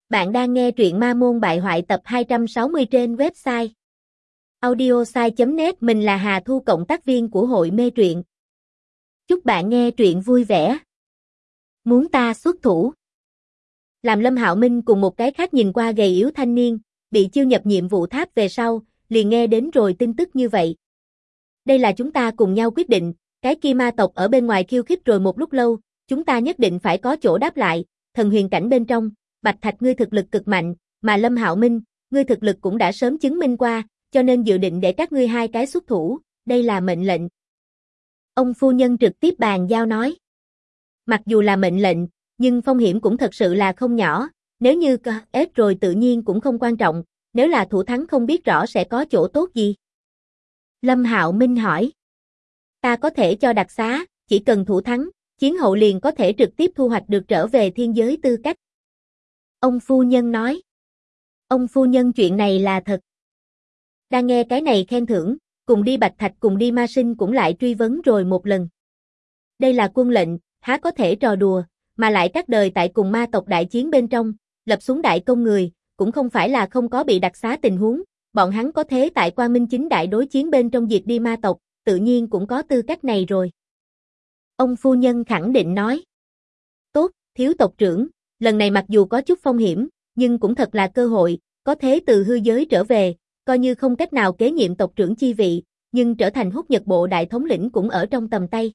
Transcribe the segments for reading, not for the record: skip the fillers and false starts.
Bạn đang nghe truyện Ma Môn Bại Hoại tập 260 trên website audiosai.net. Mình là Hà Thu, cộng tác viên của hội mê truyện. Chúc bạn nghe truyện vui vẻ. Muốn ta xuất thủ. Làm Lâm Hạo Minh cùng một cái khác nhìn qua gầy yếu thanh niên, bị chiêu nhập nhiệm vụ tháp về sau, liền nghe đến rồi tin tức như vậy. Đây là chúng ta cùng nhau quyết định, cái kia ma tộc ở bên ngoài khiêu khích rồi một lúc lâu, chúng ta nhất định phải có chỗ đáp lại, thần huyền cảnh bên trong. Bạch Thạch ngươi thực lực cực mạnh, mà Lâm Hạo Minh, ngươi thực lực cũng đã sớm chứng minh qua, cho nên dự định để các ngươi hai cái xuất thủ, đây là mệnh lệnh. Ông phu nhân trực tiếp bàn giao nói. Mặc dù là mệnh lệnh, nhưng phong hiểm cũng thật sự là không nhỏ, nếu như ép rồi tự nhiên cũng không quan trọng, nếu là thủ thắng không biết rõ sẽ có chỗ tốt gì. Lâm Hạo Minh hỏi. Ta có thể cho đặc xá, chỉ cần thủ thắng, chiến hậu liền có thể trực tiếp thu hoạch được trở về thiên giới tư cách. Ông phu nhân nói. Ông phu nhân, chuyện này là thật. Đang nghe cái này khen thưởng, cùng đi Bạch Thạch cùng đi Ma Sinh cũng lại truy vấn rồi một lần. Đây là quân lệnh, há có thể trò đùa, mà lại các đời tại cùng ma tộc đại chiến bên trong, lập xuống đại công người, cũng không phải là không có bị đặc xá tình huống, bọn hắn có thế tại Quang Minh chính đại đối chiến bên trong diệt đi ma tộc, tự nhiên cũng có tư cách này rồi. Ông phu nhân khẳng định nói. Tốt, thiếu tộc trưởng. Lần này mặc dù có chút phong hiểm, nhưng cũng thật là cơ hội, có thế từ hư giới trở về, coi như không cách nào kế nhiệm tộc trưởng chi vị, nhưng trở thành Húc Nhật bộ đại thống lĩnh cũng ở trong tầm tay.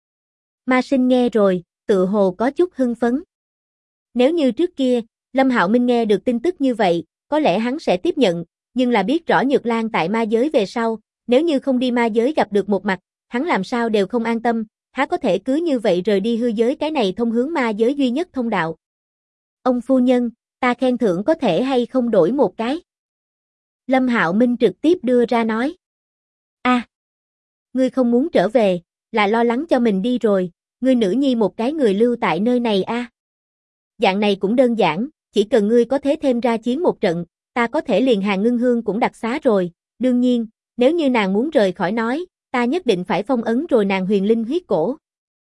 Ma Sinh nghe rồi, tự hồ có chút hưng phấn. Nếu như trước kia, Lâm Hạo Minh nghe được tin tức như vậy, có lẽ hắn sẽ tiếp nhận, nhưng là biết rõ Nhược Lan tại ma giới về sau, nếu như không đi ma giới gặp được một mặt, hắn làm sao đều không an tâm, há có thể cứ như vậy rời đi hư giới cái này thông hướng ma giới duy nhất thông đạo. Ông phu nhân, ta khen thưởng có thể hay không đổi một cái? Lâm Hạo Minh trực tiếp đưa ra nói. Ngươi không muốn trở về, là lo lắng cho mình đi rồi, ngươi nữ nhi một cái người lưu tại nơi này Dạng này cũng đơn giản, chỉ cần ngươi có thế thêm ra chiến một trận, ta có thể liền Hàn Ngưng Hương cũng đặc xá rồi, đương nhiên, nếu như nàng muốn rời khỏi nói, ta nhất định phải phong ấn rồi nàng huyền linh huyết cổ.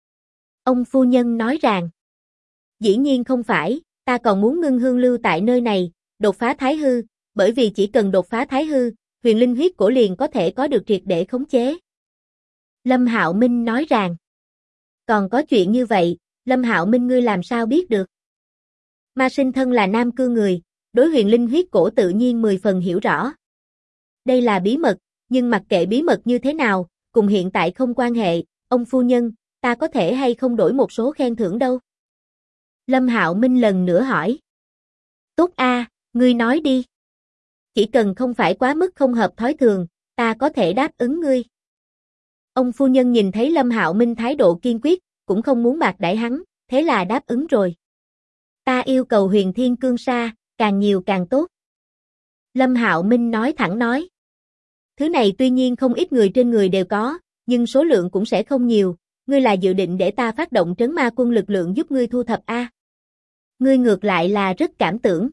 Ông phu nhân nói rằng. Dĩ nhiên không phải. Ta còn muốn Ngưng Hương lưu tại nơi này, đột phá thái hư, bởi vì chỉ cần đột phá thái hư, huyền linh huyết cổ liền có thể có được triệt để khống chế. Lâm Hạo Minh nói rằng. Còn có chuyện như vậy, Lâm Hạo Minh ngươi làm sao biết được? Ma Sinh thân là nam cư người, đối huyền linh huyết cổ tự nhiên 10 phần hiểu rõ. Đây là bí mật, nhưng mặc kệ bí mật như thế nào, cùng hiện tại không quan hệ, ông phu nhân, ta có thể hay không đổi một số khen thưởng đâu? Lâm Hạo Minh lần nữa hỏi. Tốt ngươi nói đi. Chỉ cần không phải quá mức không hợp thói thường, ta có thể đáp ứng ngươi. Ông phu nhân nhìn thấy Lâm Hạo Minh thái độ kiên quyết, cũng không muốn bạc đãi hắn, thế là đáp ứng rồi. Ta yêu cầu huyền thiên cương sa, càng nhiều càng tốt. Lâm Hạo Minh nói thẳng nói. Thứ này tuy nhiên không ít người trên người đều có, nhưng số lượng cũng sẽ không nhiều. Ngươi là dự định để ta phát động trấn ma quân lực lượng giúp ngươi thu thập Ngươi ngược lại là rất cảm tưởng.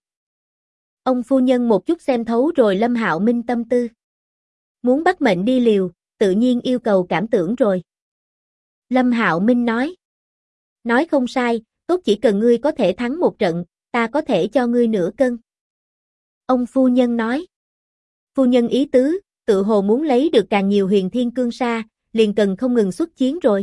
Ông phu nhân một chút xem thấu rồi Lâm Hạo Minh tâm tư. Muốn bắt mệnh đi liều, tự nhiên yêu cầu cảm tưởng rồi. Lâm Hạo Minh nói. Nói không sai, tốt, chỉ cần ngươi có thể thắng một trận, ta có thể cho ngươi nửa cân. Ông phu nhân nói. Phu nhân ý tứ, tự hồ muốn lấy được càng nhiều huyền thiên cương sa, liền cần không ngừng xuất chiến rồi.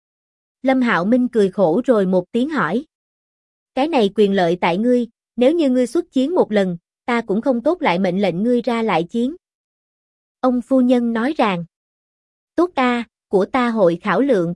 Lâm Hạo Minh cười khổ rồi một tiếng hỏi. Cái này quyền lợi tại ngươi, nếu như ngươi xuất chiến một lần, ta cũng không tốt lại mệnh lệnh ngươi ra lại chiến. Ông phu nhân nói rằng. Tốt của ta hội khảo lượng.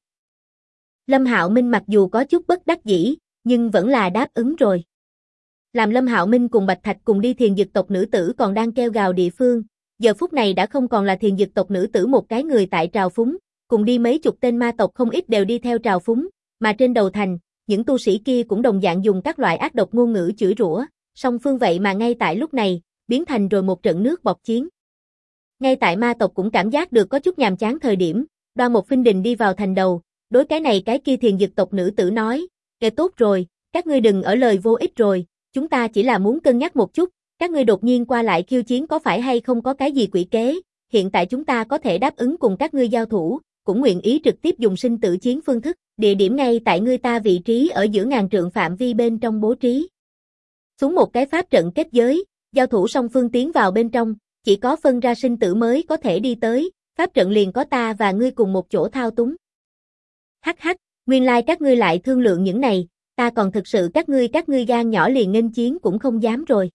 Lâm Hạo Minh mặc dù có chút bất đắc dĩ, nhưng vẫn là đáp ứng rồi. Làm Lâm Hạo Minh cùng Bạch Thạch cùng đi thiền dực tộc nữ tử còn đang kêu gào địa phương, giờ phút này đã không còn là thiền dực tộc nữ tử một cái người tại trào phúng, cùng đi mấy chục tên ma tộc không ít đều đi theo trào phúng, mà trên đầu thành, những tu sĩ kia cũng đồng dạng dùng các loại ác độc ngôn ngữ chửi rủa, song phương vậy mà ngay tại lúc này, biến thành rồi một trận nước bọt chiến. Ngay tại ma tộc cũng cảm giác được có chút nhàm chán thời điểm, Đoan một Phinh Đình đi vào thành đầu, đối cái này cái kia thiền dực tộc nữ tử nói, kể tốt rồi, các ngươi đừng ở lời vô ích rồi, chúng ta chỉ là muốn cân nhắc một chút, các ngươi đột nhiên qua lại khiêu chiến có phải hay không có cái gì quỷ kế, hiện tại chúng ta có thể đáp ứng cùng các ngươi giao thủ, cũng nguyện ý trực tiếp dùng sinh tử chiến phương thức, địa điểm ngay tại ngươi ta vị trí ở giữa ngàn trượng phạm vi bên trong bố trí. xuống một cái pháp trận kết giới, giao thủ song phương tiến vào bên trong, chỉ có phân ra sinh tử mới có thể đi tới, pháp trận liền có ta và ngươi cùng một chỗ thao túng. Hắc hắc, nguyên lai các ngươi lại thương lượng những này, ta còn thực sự các ngươi gan nhỏ liền nghênh chiến cũng không dám rồi.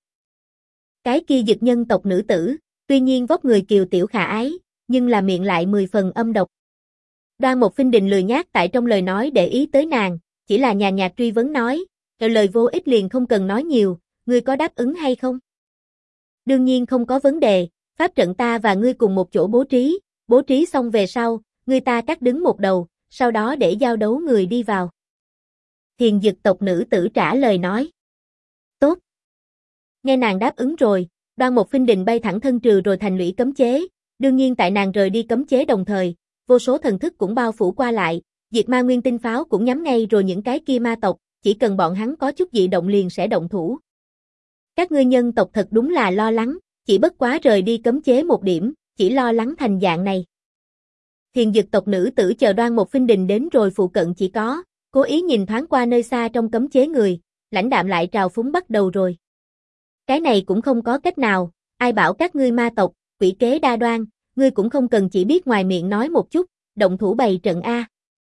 Cái kia Dực nhân tộc nữ tử, tuy nhiên vóc người kiều tiểu khả ái, nhưng là miệng lại 10 phần âm độc. Đoan Mộc Phinh Đình lười nhác tại trong lời nói để ý tới nàng, chỉ là nhàn nhạt truy vấn nói, lời vô ích liền không cần nói nhiều, ngươi có đáp ứng hay không? Đương nhiên không có vấn đề, pháp trận ta và ngươi cùng một chỗ bố trí xong về sau, ngươi ta cắt đứng một đầu, sau đó để giao đấu người đi vào. Thiền Dực tộc nữ tử trả lời nói. Tốt. Nghe nàng đáp ứng rồi, Đoan Mộc Phinh Đình bay thẳng thân trừ rồi thành lũy cấm chế, đương nhiên tại nàng rời đi cấm chế đồng thời, vô số thần thức cũng bao phủ qua lại, diệt ma nguyên tinh pháo cũng nhắm ngay rồi những cái kia ma tộc, chỉ cần bọn hắn có chút dị động liền sẽ động thủ. Các ngươi nhân tộc thật đúng là lo lắng, chỉ bất quá rời đi cấm chế một điểm, chỉ lo lắng thành dạng này. Thiền Dực tộc nữ tử chờ Đoan Mộc Phinh Đình đến rồi phụ cận chỉ có, cố ý nhìn thoáng qua nơi xa trong cấm chế người, lãnh đạm lại trào phúng bắt đầu rồi. Cái này cũng không có cách nào, ai bảo các ngươi ma tộc, quỷ kế đa đoan, ngươi cũng không cần chỉ biết ngoài miệng nói một chút, động thủ bày trận A.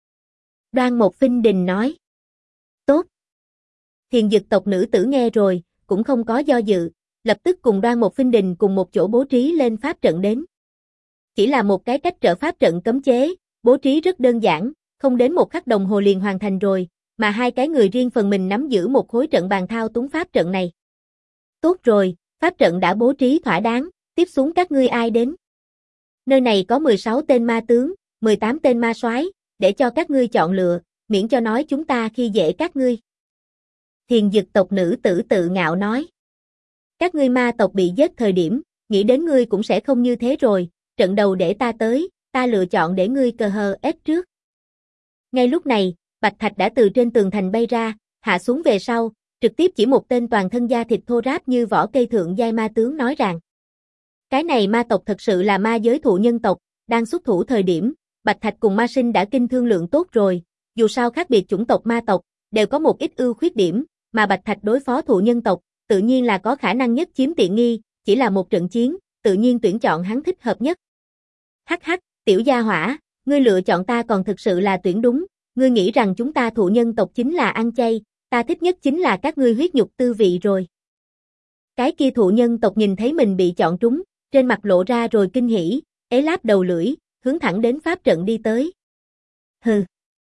Đoan Mộc Phinh Đình nói. Tốt. Thiền Dực tộc nữ tử nghe rồi, cũng không có do dự, lập tức cùng Đoan Mộc Phinh Đình cùng một chỗ bố trí lên pháp trận đến. Chỉ là một cái cách trở pháp trận cấm chế, bố trí rất đơn giản, không đến một khắc đồng hồ liền hoàn thành rồi, mà hai cái người riêng phần mình nắm giữ một khối trận bàn thao túng pháp trận này. Tốt rồi, pháp trận đã bố trí thỏa đáng, tiếp xuống các ngươi ai đến? Nơi này có 16 tên ma tướng, 18 tên ma soái, để cho các ngươi chọn lựa, miễn cho nói chúng ta khi dễ các ngươi. Thiền Dực tộc nữ tử tự ngạo nói. Các ngươi ma tộc bị giết thời điểm, nghĩ đến ngươi cũng sẽ không như thế rồi, trận đầu để ta tới, ta lựa chọn để ngươi cờ hờ ép trước. Ngay lúc này, Bạch Thạch đã từ trên tường thành bay ra, hạ xuống về sau, trực tiếp chỉ một tên toàn thân da thịt thô ráp như vỏ cây thượng giai ma tướng nói rằng. Cái này ma tộc thật sự là ma giới thụ nhân tộc, đang xuất thủ thời điểm, Bạch Thạch cùng ma sinh đã kinh thương lượng tốt rồi, dù sao khác biệt chủng tộc ma tộc, đều có một ít ưu khuyết điểm, mà Bạch Thạch đối phó thụ nhân tộc, tự nhiên là có khả năng nhất chiếm tiện nghi, chỉ là một trận chiến, tự nhiên tuyển chọn hắn thích hợp nhất. Hắc hắc, tiểu gia hỏa, ngươi lựa chọn ta còn thực sự là tuyển đúng, ngươi nghĩ rằng chúng ta thụ nhân tộc chính là ăn chay, ta thích nhất chính là các ngươi huyết nhục tư vị rồi. Cái kia thụ nhân tộc nhìn thấy mình bị chọn trúng, trên mặt lộ ra rồi kinh hỉ, láp đầu lưỡi, hướng thẳng đến pháp trận đi tới. Hừ.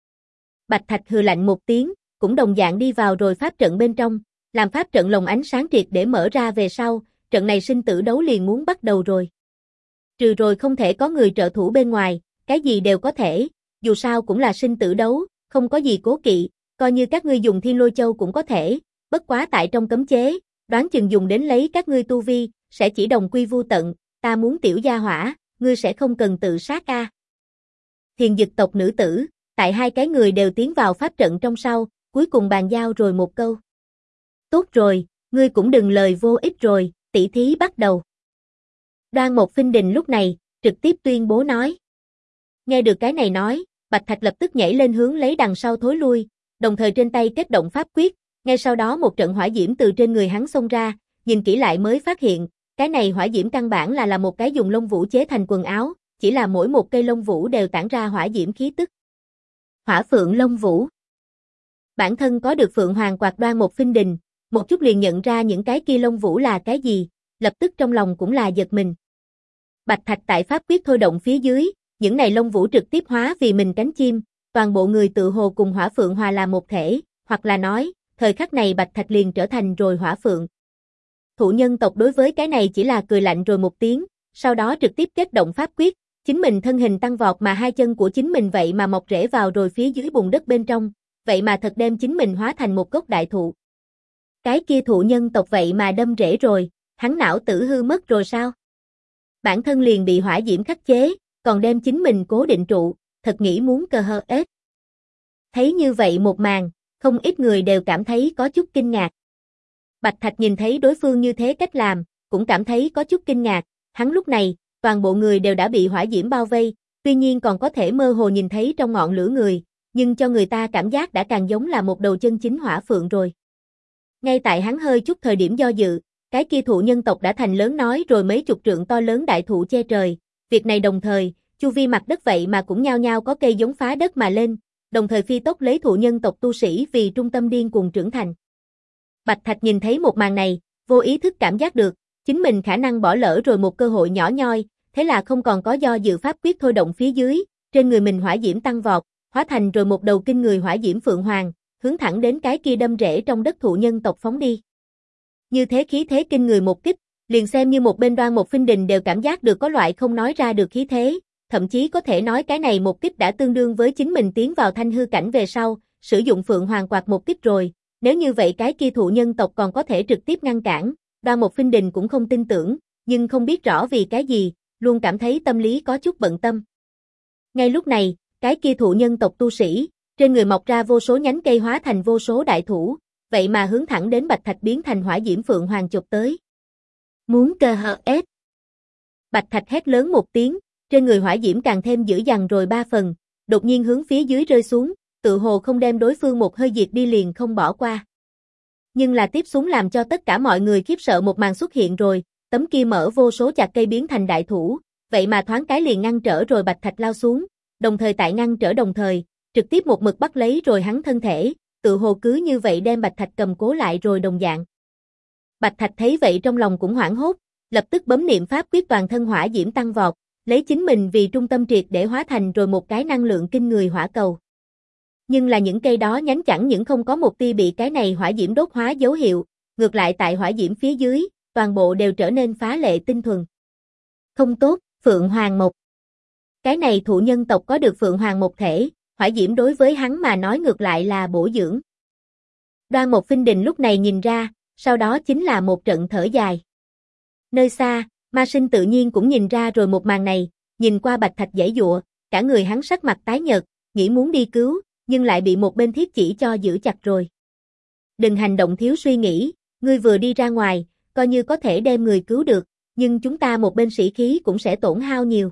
Bạch Thạch hừ lạnh một tiếng, cũng đồng dạng đi vào rồi pháp trận bên trong, làm pháp trận lồng ánh sáng triệt để mở ra về sau, trận này sinh tử đấu liền muốn bắt đầu rồi. Trừ rồi không thể có người trợ thủ bên ngoài, cái gì đều có thể, dù sao cũng là sinh tử đấu, không có gì cố kỵ, coi như các ngươi dùng Thiên Lôi Châu cũng có thể, bất quá tại trong cấm chế, đoán chừng dùng đến lấy các ngươi tu vi, sẽ chỉ đồng quy vu tận, ta muốn tiểu gia hỏa, ngươi sẽ không cần tự sát a. Thiền Dực tộc nữ tử, tại hai cái người đều tiến vào pháp trận trong sau, cuối cùng bàn giao rồi một câu. Tốt rồi, ngươi cũng đừng lời vô ích rồi, tỷ thí bắt đầu. Đoan Mộc Phinh Đình lúc này, trực tiếp tuyên bố nói. Nghe được cái này nói, Bạch Thạch lập tức nhảy lên hướng lấy đằng sau thối lui, đồng thời trên tay kết động pháp quyết, ngay sau đó một trận hỏa diễm từ trên người hắn xông ra, nhìn kỹ lại mới phát hiện, cái này hỏa diễm căn bản là một cái dùng lông vũ chế thành quần áo, chỉ là mỗi một cây lông vũ đều tản ra hỏa diễm khí tức. Hỏa phượng lông vũ. Bản thân có được phượng hoàng quạt Đoan Mộc Phinh Đình, một chút liền nhận ra những cái kia lông vũ là cái gì, lập tức trong lòng cũng là giật mình. Bạch Thạch tại pháp quyết thôi động phía dưới, những này lông vũ trực tiếp hóa vì mình cánh chim, toàn bộ người tự hồ cùng hỏa phượng hòa làm một thể, hoặc là nói, thời khắc này Bạch Thạch liền trở thành rồi hỏa phượng. Thụ nhân tộc đối với cái này chỉ là cười lạnh rồi một tiếng, sau đó trực tiếp kết động pháp quyết, chính mình thân hình tăng vọt mà hai chân của chính mình vậy mà mọc rễ vào rồi phía dưới bùn đất bên trong, vậy mà thật đem chính mình hóa thành một gốc đại thụ. Cái kia thụ nhân tộc vậy mà đâm rễ rồi, hắn não tử hư mất rồi sao? Bản thân liền bị hỏa diễm khắc chế, còn đem chính mình cố định trụ, thật nghĩ muốn cờ hờ ết. Thấy như vậy một màn, không ít người đều cảm thấy có chút kinh ngạc. Bạch Thạch nhìn thấy đối phương như thế cách làm, cũng cảm thấy có chút kinh ngạc, hắn lúc này, toàn bộ người đều đã bị hỏa diễm bao vây, tuy nhiên còn có thể mơ hồ nhìn thấy trong ngọn lửa người, nhưng cho người ta cảm giác đã càng giống là một đầu chân chính hỏa phượng rồi. Ngay tại hắn hơi chút thời điểm do dự, cái kia thụ nhân tộc đã thành lớn nói rồi mấy chục trượng to lớn đại thụ che trời, việc này đồng thời, chu vi mặt đất vậy mà cũng nhao nhao có cây giống phá đất mà lên, đồng thời phi tốc lấy thụ nhân tộc tu sĩ vì trung tâm điên cuồng trưởng thành. Bạch Thạch nhìn thấy một màn này, vô ý thức cảm giác được, chính mình khả năng bỏ lỡ rồi một cơ hội nhỏ nhoi, thế là không còn có do dự pháp quyết thôi động phía dưới, trên người mình hỏa diễm tăng vọt, hóa thành rồi một đầu kinh người hỏa diễm phượng hoàng, hướng thẳng đến cái kia đâm rễ trong đất thụ nhân tộc phóng đi. Như thế khí thế kinh người một kích, liền xem như một bên Đoan Mộc Phinh Đình đều cảm giác được có loại không nói ra được khí thế, thậm chí có thể nói cái này một kích đã tương đương với chính mình tiến vào thanh hư cảnh về sau, sử dụng Phượng Hoàng quạt một kích rồi, nếu như vậy cái kia thụ nhân tộc còn có thể trực tiếp ngăn cản, Đoan Mộc Phinh Đình cũng không tin tưởng, nhưng không biết rõ vì cái gì, luôn cảm thấy tâm lý có chút bận tâm. Ngay lúc này, cái kia thụ nhân tộc tu sĩ, trên người mọc ra vô số nhánh cây hóa thành vô số đại thủ, vậy mà hướng thẳng đến Bạch Thạch biến thành hỏa diễm phượng hoàng chụp tới. Muốn cơ hở ép. Bạch Thạch hét lớn một tiếng, trên người hỏa diễm càng thêm dữ dằn rồi 3 phần, đột nhiên hướng phía dưới rơi xuống, tự hồ không đem đối phương một hơi diệt đi liền không bỏ qua. Nhưng là tiếp xuống làm cho tất cả mọi người khiếp sợ một màn xuất hiện rồi, tấm kia mở vô số chạc cây biến thành đại thủ, vậy mà thoáng cái liền ngăn trở rồi Bạch Thạch lao xuống, đồng thời tại ngăn trở đồng thời, trực tiếp một mực bắt lấy rồi hắn thân thể, tự hồ cứ như vậy đem Bạch Thạch cầm cố lại rồi đồng dạng. Bạch Thạch thấy vậy trong lòng cũng hoảng hốt, lập tức bấm niệm pháp quyết toàn thân hỏa diễm tăng vọt, lấy chính mình vì trung tâm triệt để hóa thành rồi một cái năng lượng kinh người hỏa cầu. Nhưng là những cây đó nhánh chẳng những không có một tia bị cái này hỏa diễm đốt hóa dấu hiệu, ngược lại tại hỏa diễm phía dưới, toàn bộ đều trở nên phá lệ tinh thuần. Không tốt, Phượng Hoàng Mộc. Cái này thụ nhân tộc có được Phượng Hoàng Mộc thể, hỏa diễm đối với hắn mà nói ngược lại là bổ dưỡng. Đoan Mộc Phinh Đình lúc này nhìn ra, sau đó chính là một trận thở dài. Nơi xa, Ma Sinh tự nhiên cũng nhìn ra rồi một màn này, nhìn qua Bạch Thạch giãy giụa, cả người hắn sắc mặt tái nhợt, nghĩ muốn đi cứu, nhưng lại bị một bên thiết chỉ cho giữ chặt rồi. Đừng hành động thiếu suy nghĩ, ngươi vừa đi ra ngoài, coi như có thể đem người cứu được, nhưng chúng ta một bên sĩ khí cũng sẽ tổn hao nhiều.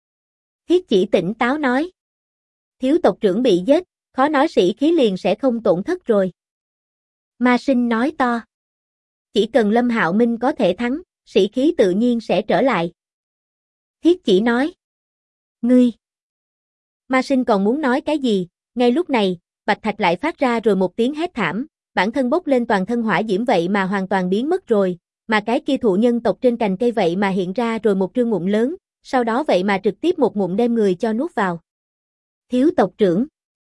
Thiết chỉ tỉnh táo nói. Thiếu tộc trưởng bị giết, khó nói sĩ khí liền sẽ không tổn thất rồi. Ma Sinh nói to. Chỉ cần Lâm Hạo Minh có thể thắng, sĩ khí tự nhiên sẽ trở lại. Thiết chỉ nói. Ngươi. Ma Sinh còn muốn nói cái gì, ngay lúc này, Bạch Thạch lại phát ra rồi một tiếng hét thảm, bản thân bốc lên toàn thân hỏa diễm vậy mà hoàn toàn biến mất rồi, mà cái kia thụ nhân tộc trên cành cây vậy mà hiện ra rồi một trương ngụm lớn, sau đó vậy mà trực tiếp một ngụm đem người cho nuốt vào. Thiếu tộc trưởng.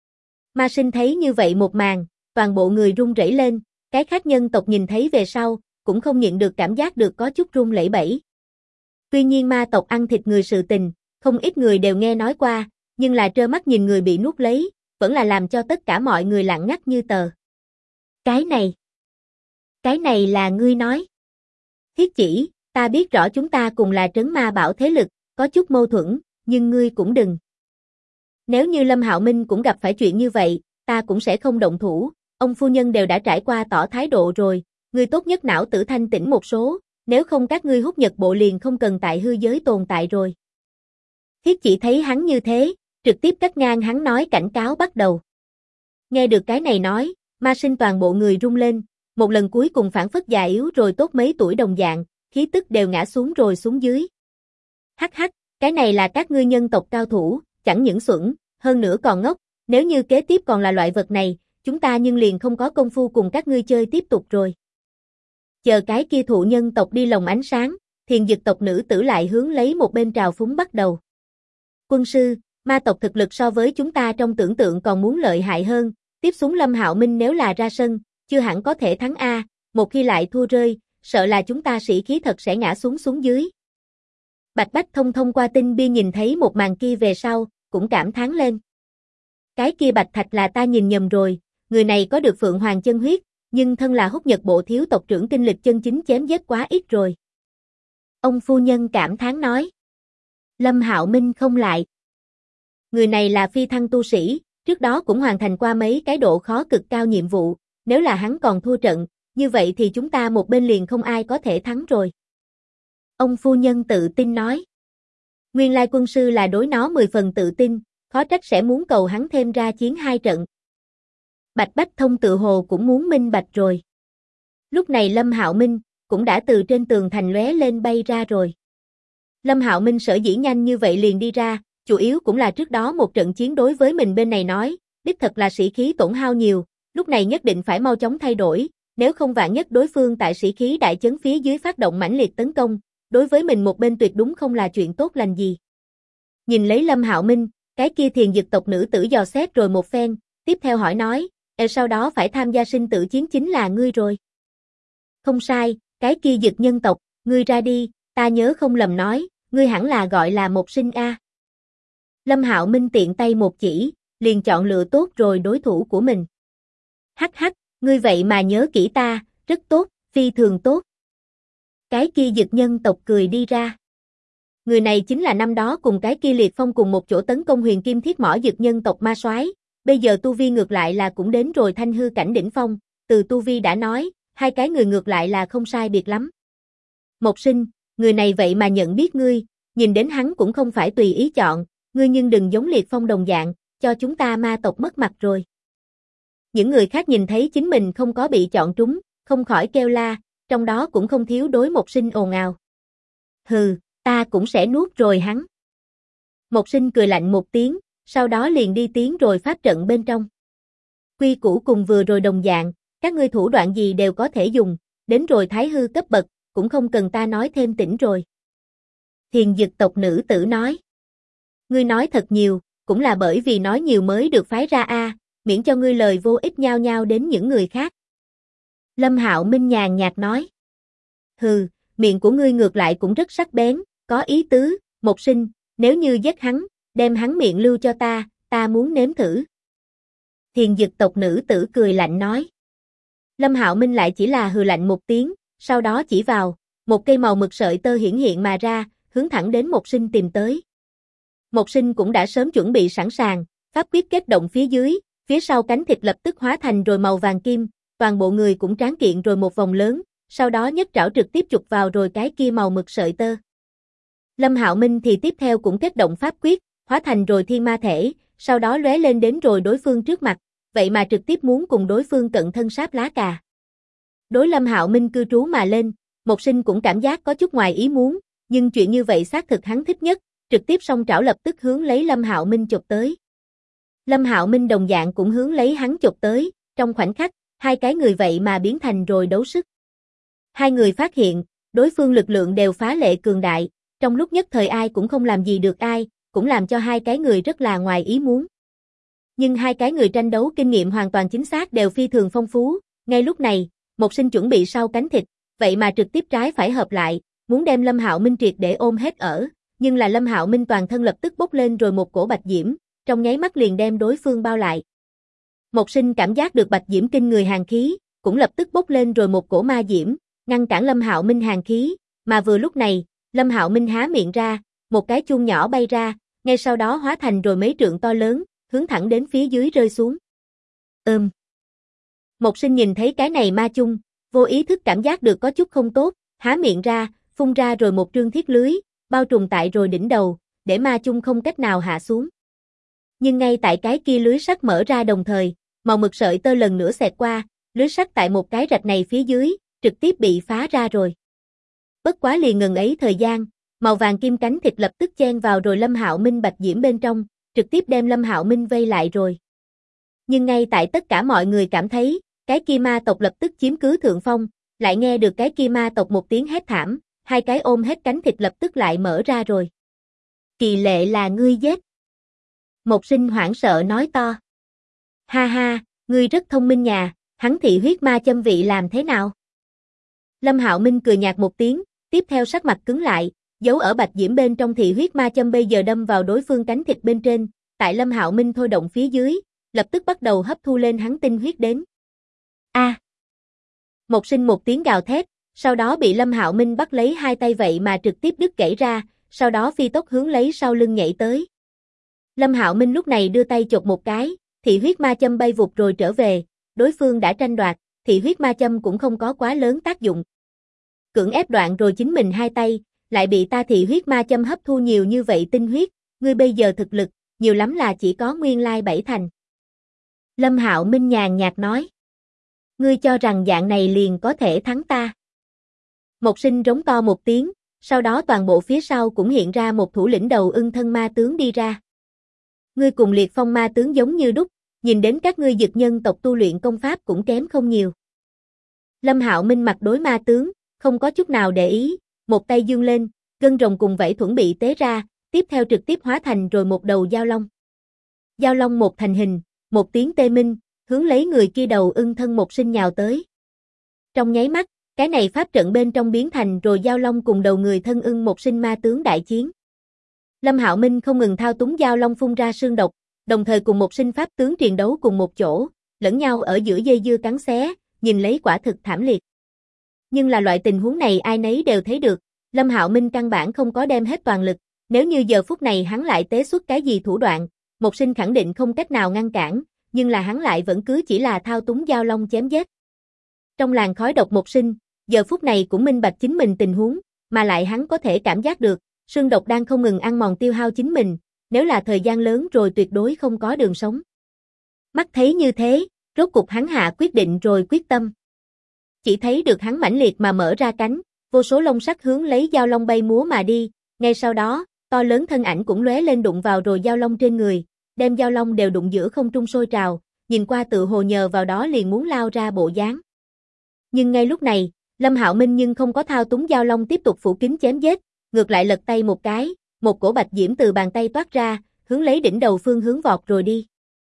Ma Sinh thấy như vậy một màn, toàn bộ người run rẩy lên, cái khác nhân tộc nhìn thấy về sau, cũng không nhịn được cảm giác được có chút run lẩy bẩy. Tuy nhiên ma tộc ăn thịt người sự tình, không ít người đều nghe nói qua, nhưng là trơ mắt nhìn người bị nuốt lấy, vẫn là làm cho tất cả mọi người lặng ngắt như tờ. Cái này là ngươi nói. Thiết chỉ, ta biết rõ chúng ta cùng là trấn ma bảo thế lực, có chút mâu thuẫn, nhưng ngươi cũng đừng. Nếu như Lâm Hạo Minh cũng gặp phải chuyện như vậy, ta cũng sẽ không động thủ, ông phu nhân đều đã trải qua tỏ thái độ rồi, ngươi tốt nhất não tử thanh tĩnh một số, nếu không các ngươi hút nhật bộ liền không cần tại hư giới tồn tại rồi. Thiết chỉ thấy hắn như thế, trực tiếp cắt ngang hắn nói cảnh cáo bắt đầu. Nghe được cái này nói, Ma Sinh toàn bộ người rung lên, một lần cuối cùng phản phất già yếu rồi tốt mấy tuổi đồng dạng, khí tức đều ngã xuống rồi xuống dưới. Hắc hắc, cái này là các ngươi nhân tộc cao thủ, chẳng những xuẩn, hơn nữa còn ngốc, nếu như kế tiếp còn là loại vật này, chúng ta nhưng liền không có công phu cùng các ngươi chơi tiếp tục rồi. Chờ cái kia thụ nhân tộc đi lồng ánh sáng, Thiền Dực tộc nữ tử lại hướng lấy một bên trào phúng bắt đầu. Quân sư, ma tộc thực lực so với chúng ta trong tưởng tượng còn muốn lợi hại hơn, tiếp xuống Lâm Hạo Minh nếu là ra sân, chưa hẳn có thể thắng a, một khi lại thua rơi, sợ là chúng ta sĩ khí thật sẽ ngã xuống xuống dưới. Bạch Bách Thông thông qua tinh bia nhìn thấy một màn kia về sau, cũng cảm thán lên. Cái kia Bạch Thạch là ta nhìn nhầm rồi, người này có được Phượng Hoàng chân huyết, nhưng thân là Húc Nhật bộ thiếu tộc trưởng kinh lịch chân chính chém giết quá ít rồi. Ông phu nhân cảm thán nói. Lâm Hạo Minh không lại. Người này là phi thăng tu sĩ, trước đó cũng hoàn thành qua mấy cái độ khó cực cao nhiệm vụ, nếu là hắn còn thua trận, như vậy thì chúng ta một bên liền không ai có thể thắng rồi. Ông phu nhân tự tin nói. Nguyên lai quân sư là đối nó 10 phần tự tin, khó trách sẽ muốn cầu hắn thêm ra chiến 2 trận. Bạch Bách Thông tự hồ cũng muốn minh bạch rồi. Lúc này Lâm Hạo Minh cũng đã từ trên tường thành lóe lên bay ra rồi. Lâm Hạo Minh sở dĩ nhanh như vậy liền đi ra, chủ yếu cũng là trước đó một trận chiến đối với mình bên này nói, đích thật là sĩ khí tổn hao nhiều, lúc này nhất định phải mau chóng thay đổi, nếu không vạn nhất đối phương tại sĩ khí đại chấn phía dưới phát động mãnh liệt tấn công, đối với mình một bên tuyệt đúng không là chuyện tốt lành gì. Nhìn lấy Lâm Hạo Minh, cái kia Thiền Dực tộc nữ tử dò xét rồi một phen, tiếp theo hỏi nói, sau đó phải tham gia sinh tử chiến chính là ngươi rồi. Không sai, cái kia Dực nhân tộc, ngươi ra đi, ta nhớ không lầm nói, ngươi hẳn là gọi là Một Sinh a. Lâm Hạo Minh tiện tay một chỉ, liền chọn lựa tốt rồi đối thủ của mình. Hắc hắc, ngươi vậy mà nhớ kỹ ta, rất tốt, phi thường tốt. Cái kia Dực nhân tộc cười đi ra. Người này chính là năm đó cùng cái kia Liệt Phong cùng một chỗ tấn công Huyền Kim Thiết Mỏ Dực nhân tộc ma soái, bây giờ tu vi ngược lại là cũng đến rồi thanh hư cảnh đỉnh phong, từ tu vi đã nói, hai cái người ngược lại là không sai biệt lắm. Một Sinh, người này vậy mà nhận biết ngươi, nhìn đến hắn cũng không phải tùy ý chọn, ngươi nhưng đừng giống Liệt Phong đồng dạng, cho chúng ta ma tộc mất mặt rồi. Những người khác nhìn thấy chính mình không có bị chọn trúng, không khỏi kêu la, trong đó cũng không thiếu đối Một Sinh ồn ào. Hừ, ta cũng sẽ nuốt rồi hắn. Một Sinh cười lạnh một tiếng, sau đó liền đi tiến rồi pháp trận bên trong. Quy củ cùng vừa rồi đồng dạng, các ngươi thủ đoạn gì đều có thể dùng, đến rồi thái hư cấp bậc, cũng không cần ta nói thêm tỉnh rồi. Thiền Dực tộc nữ tử nói. Ngươi nói thật nhiều, cũng là bởi vì nói nhiều mới được phái ra a, miễn cho ngươi lời vô ích nhao nhao đến những người khác. Lâm Hạo Minh nhàn nhạt nói. Hừ, miệng của ngươi ngược lại cũng rất sắc bén, có ý tứ, Một Sinh, nếu như giết hắn, đem hắn miệng lưu cho ta muốn nếm thử. Thiền Dực tộc nữ tử cười lạnh nói. Lâm Hạo Minh lại chỉ là hừ lạnh một tiếng, sau đó chỉ vào, một cây màu mực sợi tơ hiển hiện mà ra, hướng thẳng đến Một Sinh tìm tới. Một Sinh cũng đã sớm chuẩn bị sẵn sàng, pháp quyết kết động phía dưới, phía sau cánh thịt lập tức hóa thành rồi màu vàng kim, toàn bộ người cũng tráng kiện rồi một vòng lớn, sau đó nhất trảo trực tiếp chụp vào rồi cái kia màu mực sợi tơ. Lâm Hạo Minh thì tiếp theo cũng kết động pháp quyết, hóa thành rồi thiên ma thể, sau đó lóe lên đến rồi đối phương trước mặt, vậy mà trực tiếp muốn cùng đối phương cận thân sáp lá cà. Đối Lâm Hạo Minh cư trú mà lên, Một Sinh cũng cảm giác có chút ngoài ý muốn, nhưng chuyện như vậy xác thực hắn thích nhất, trực tiếp song trảo lập tức hướng lấy Lâm Hạo Minh chụp tới. Lâm Hạo Minh đồng dạng cũng hướng lấy hắn chụp tới, trong khoảnh khắc, hai cái người vậy mà biến thành rồi đấu sức. Hai người phát hiện, đối phương lực lượng đều phá lệ cường đại, trong lúc nhất thời ai cũng không làm gì được ai, cũng làm cho hai cái người rất là ngoài ý muốn. Nhưng hai cái người tranh đấu kinh nghiệm hoàn toàn chính xác đều phi thường phong phú, ngay lúc này, Một Sinh chuẩn bị sau cánh thịt, vậy mà trực tiếp trái phải hợp lại, muốn đem Lâm Hạo Minh triệt để ôm hết ở, nhưng là Lâm Hạo Minh toàn thân lập tức bốc lên rồi một cổ bạch diễm, trong nháy mắt liền đem đối phương bao lại. Một Sinh cảm giác được bạch diễm kinh người hàn khí, cũng lập tức bốc lên rồi một cổ ma diễm, ngăn cản Lâm Hạo Minh hàn khí, mà vừa lúc này, Lâm Hạo Minh há miệng ra, một cái chuông nhỏ bay ra, ngay sau đó hóa thành rồi mấy trượng to lớn, hướng thẳng đến phía dưới rơi xuống. Một Sinh nhìn thấy cái này ma chung, vô ý thức cảm giác được có chút không tốt, há miệng ra, phun ra rồi một trương thiết lưới, bao trùm tại rồi đỉnh đầu, để ma chung không cách nào hạ xuống. Nhưng ngay tại cái kia lưới sắt mở ra đồng thời, màu mực sợi tơ lần nữa xẹt qua, lưới sắt tại một cái rạch này phía dưới, trực tiếp bị phá ra rồi. Bất quá liền ngần ấy thời gian, màu vàng kim cánh thịt lập tức chen vào rồi Lâm Hạo Minh bạch diễm bên trong, trực tiếp đem Lâm Hạo Minh vây lại rồi. Nhưng ngay tại tất cả mọi người cảm thấy, cái kia ma tộc lập tức chiếm cứ thượng phong, lại nghe được cái kia ma tộc một tiếng hét thảm, hai cái ôm hết cánh thịt lập tức lại mở ra rồi. Kỳ lệ là ngươi giết. Một Sinh hoảng sợ nói to. Ha ha, ngươi rất thông minh nhà, hắn thị huyết ma châm vị làm thế nào? Lâm Hạo Minh cười nhạt một tiếng, tiếp theo sắc mặt cứng lại, giấu ở bạch diễm bên trong thị huyết ma châm bây giờ đâm vào đối phương cánh thịt bên trên, tại Lâm Hạo Minh thôi động phía dưới, lập tức bắt đầu hấp thu lên hắn tinh huyết đến. A! Một Sinh một tiếng gào thét, sau đó bị Lâm Hạo Minh bắt lấy hai tay vậy mà trực tiếp đứt gãy ra, sau đó phi tốc hướng lấy sau lưng nhảy tới. Lâm Hạo Minh lúc này đưa tay chộp một cái, thị huyết ma châm bay vụt rồi trở về, đối phương đã tranh đoạt, thị huyết ma châm cũng không có quá lớn tác dụng. Cưỡng ép đoạn rồi chính mình hai tay, lại bị ta thị huyết ma châm hấp thu nhiều như vậy tinh huyết, ngươi bây giờ thực lực, nhiều lắm là chỉ có nguyên lai 7 thành. Lâm Hạo Minh nhàn nhạt nói. Ngươi cho rằng dạng này liền có thể thắng ta. Một sinh rống to một tiếng, sau đó toàn bộ phía sau cũng hiện ra một thủ lĩnh đầu ưng thân ma tướng đi ra. Ngươi cùng Liệt Phong ma tướng giống như đúc, nhìn đến các ngươi dực nhân tộc tu luyện công pháp cũng kém không nhiều. Lâm Hạo Minh mặt đối ma tướng, không có chút nào để ý, một tay giương lên, gân rồng cùng vảy thuẫn bị tế ra, tiếp theo trực tiếp hóa thành rồi một đầu giao long. Giao long một thành hình, một tiếng tê minh, hướng lấy người kia đầu ưng thân một sinh nhào tới. Trong nháy mắt, cái này pháp trận bên trong biến thành rồi giao long cùng đầu người thân ưng một sinh ma tướng đại chiến. Lâm Hạo Minh không ngừng thao túng giao long phun ra sương độc, đồng thời cùng một sinh pháp tướng triền đấu cùng một chỗ, lẫn nhau ở giữa dây dưa cắn xé, nhìn lấy quả thực thảm liệt. Nhưng là loại tình huống này ai nấy đều thấy được, Lâm Hạo Minh căn bản không có đem hết toàn lực, nếu như giờ phút này hắn lại tế xuất cái gì thủ đoạn, một sinh khẳng định không cách nào ngăn cản, nhưng là hắn lại vẫn cứ chỉ là thao túng giao long chém giết. Trong làn khói độc một sinh, giờ phút này cũng minh bạch chính mình tình huống, mà lại hắn có thể cảm giác được, sương độc đang không ngừng ăn mòn tiêu hao chính mình, nếu là thời gian lớn rồi tuyệt đối không có đường sống. Mắt thấy như thế, rốt cục hắn hạ quyết định rồi quyết tâm. Chỉ thấy được hắn mãnh liệt mà mở ra cánh, vô số lông sắc hướng lấy giao long bay múa mà đi, ngay sau đó, to lớn thân ảnh cũng lóe lên đụng vào rồi giao long trên người, đem giao long đều đụng giữa không trung sôi trào, nhìn qua tự hồ nhờ vào đó liền muốn lao ra bộ dáng. Nhưng ngay lúc này, Lâm Hạo Minh nhưng không có thao túng giao long tiếp tục phủ kín chém giết, ngược lại lật tay một cái, một cổ bạch diễm từ bàn tay toát ra, hướng lấy đỉnh đầu phương hướng vọt rồi đi.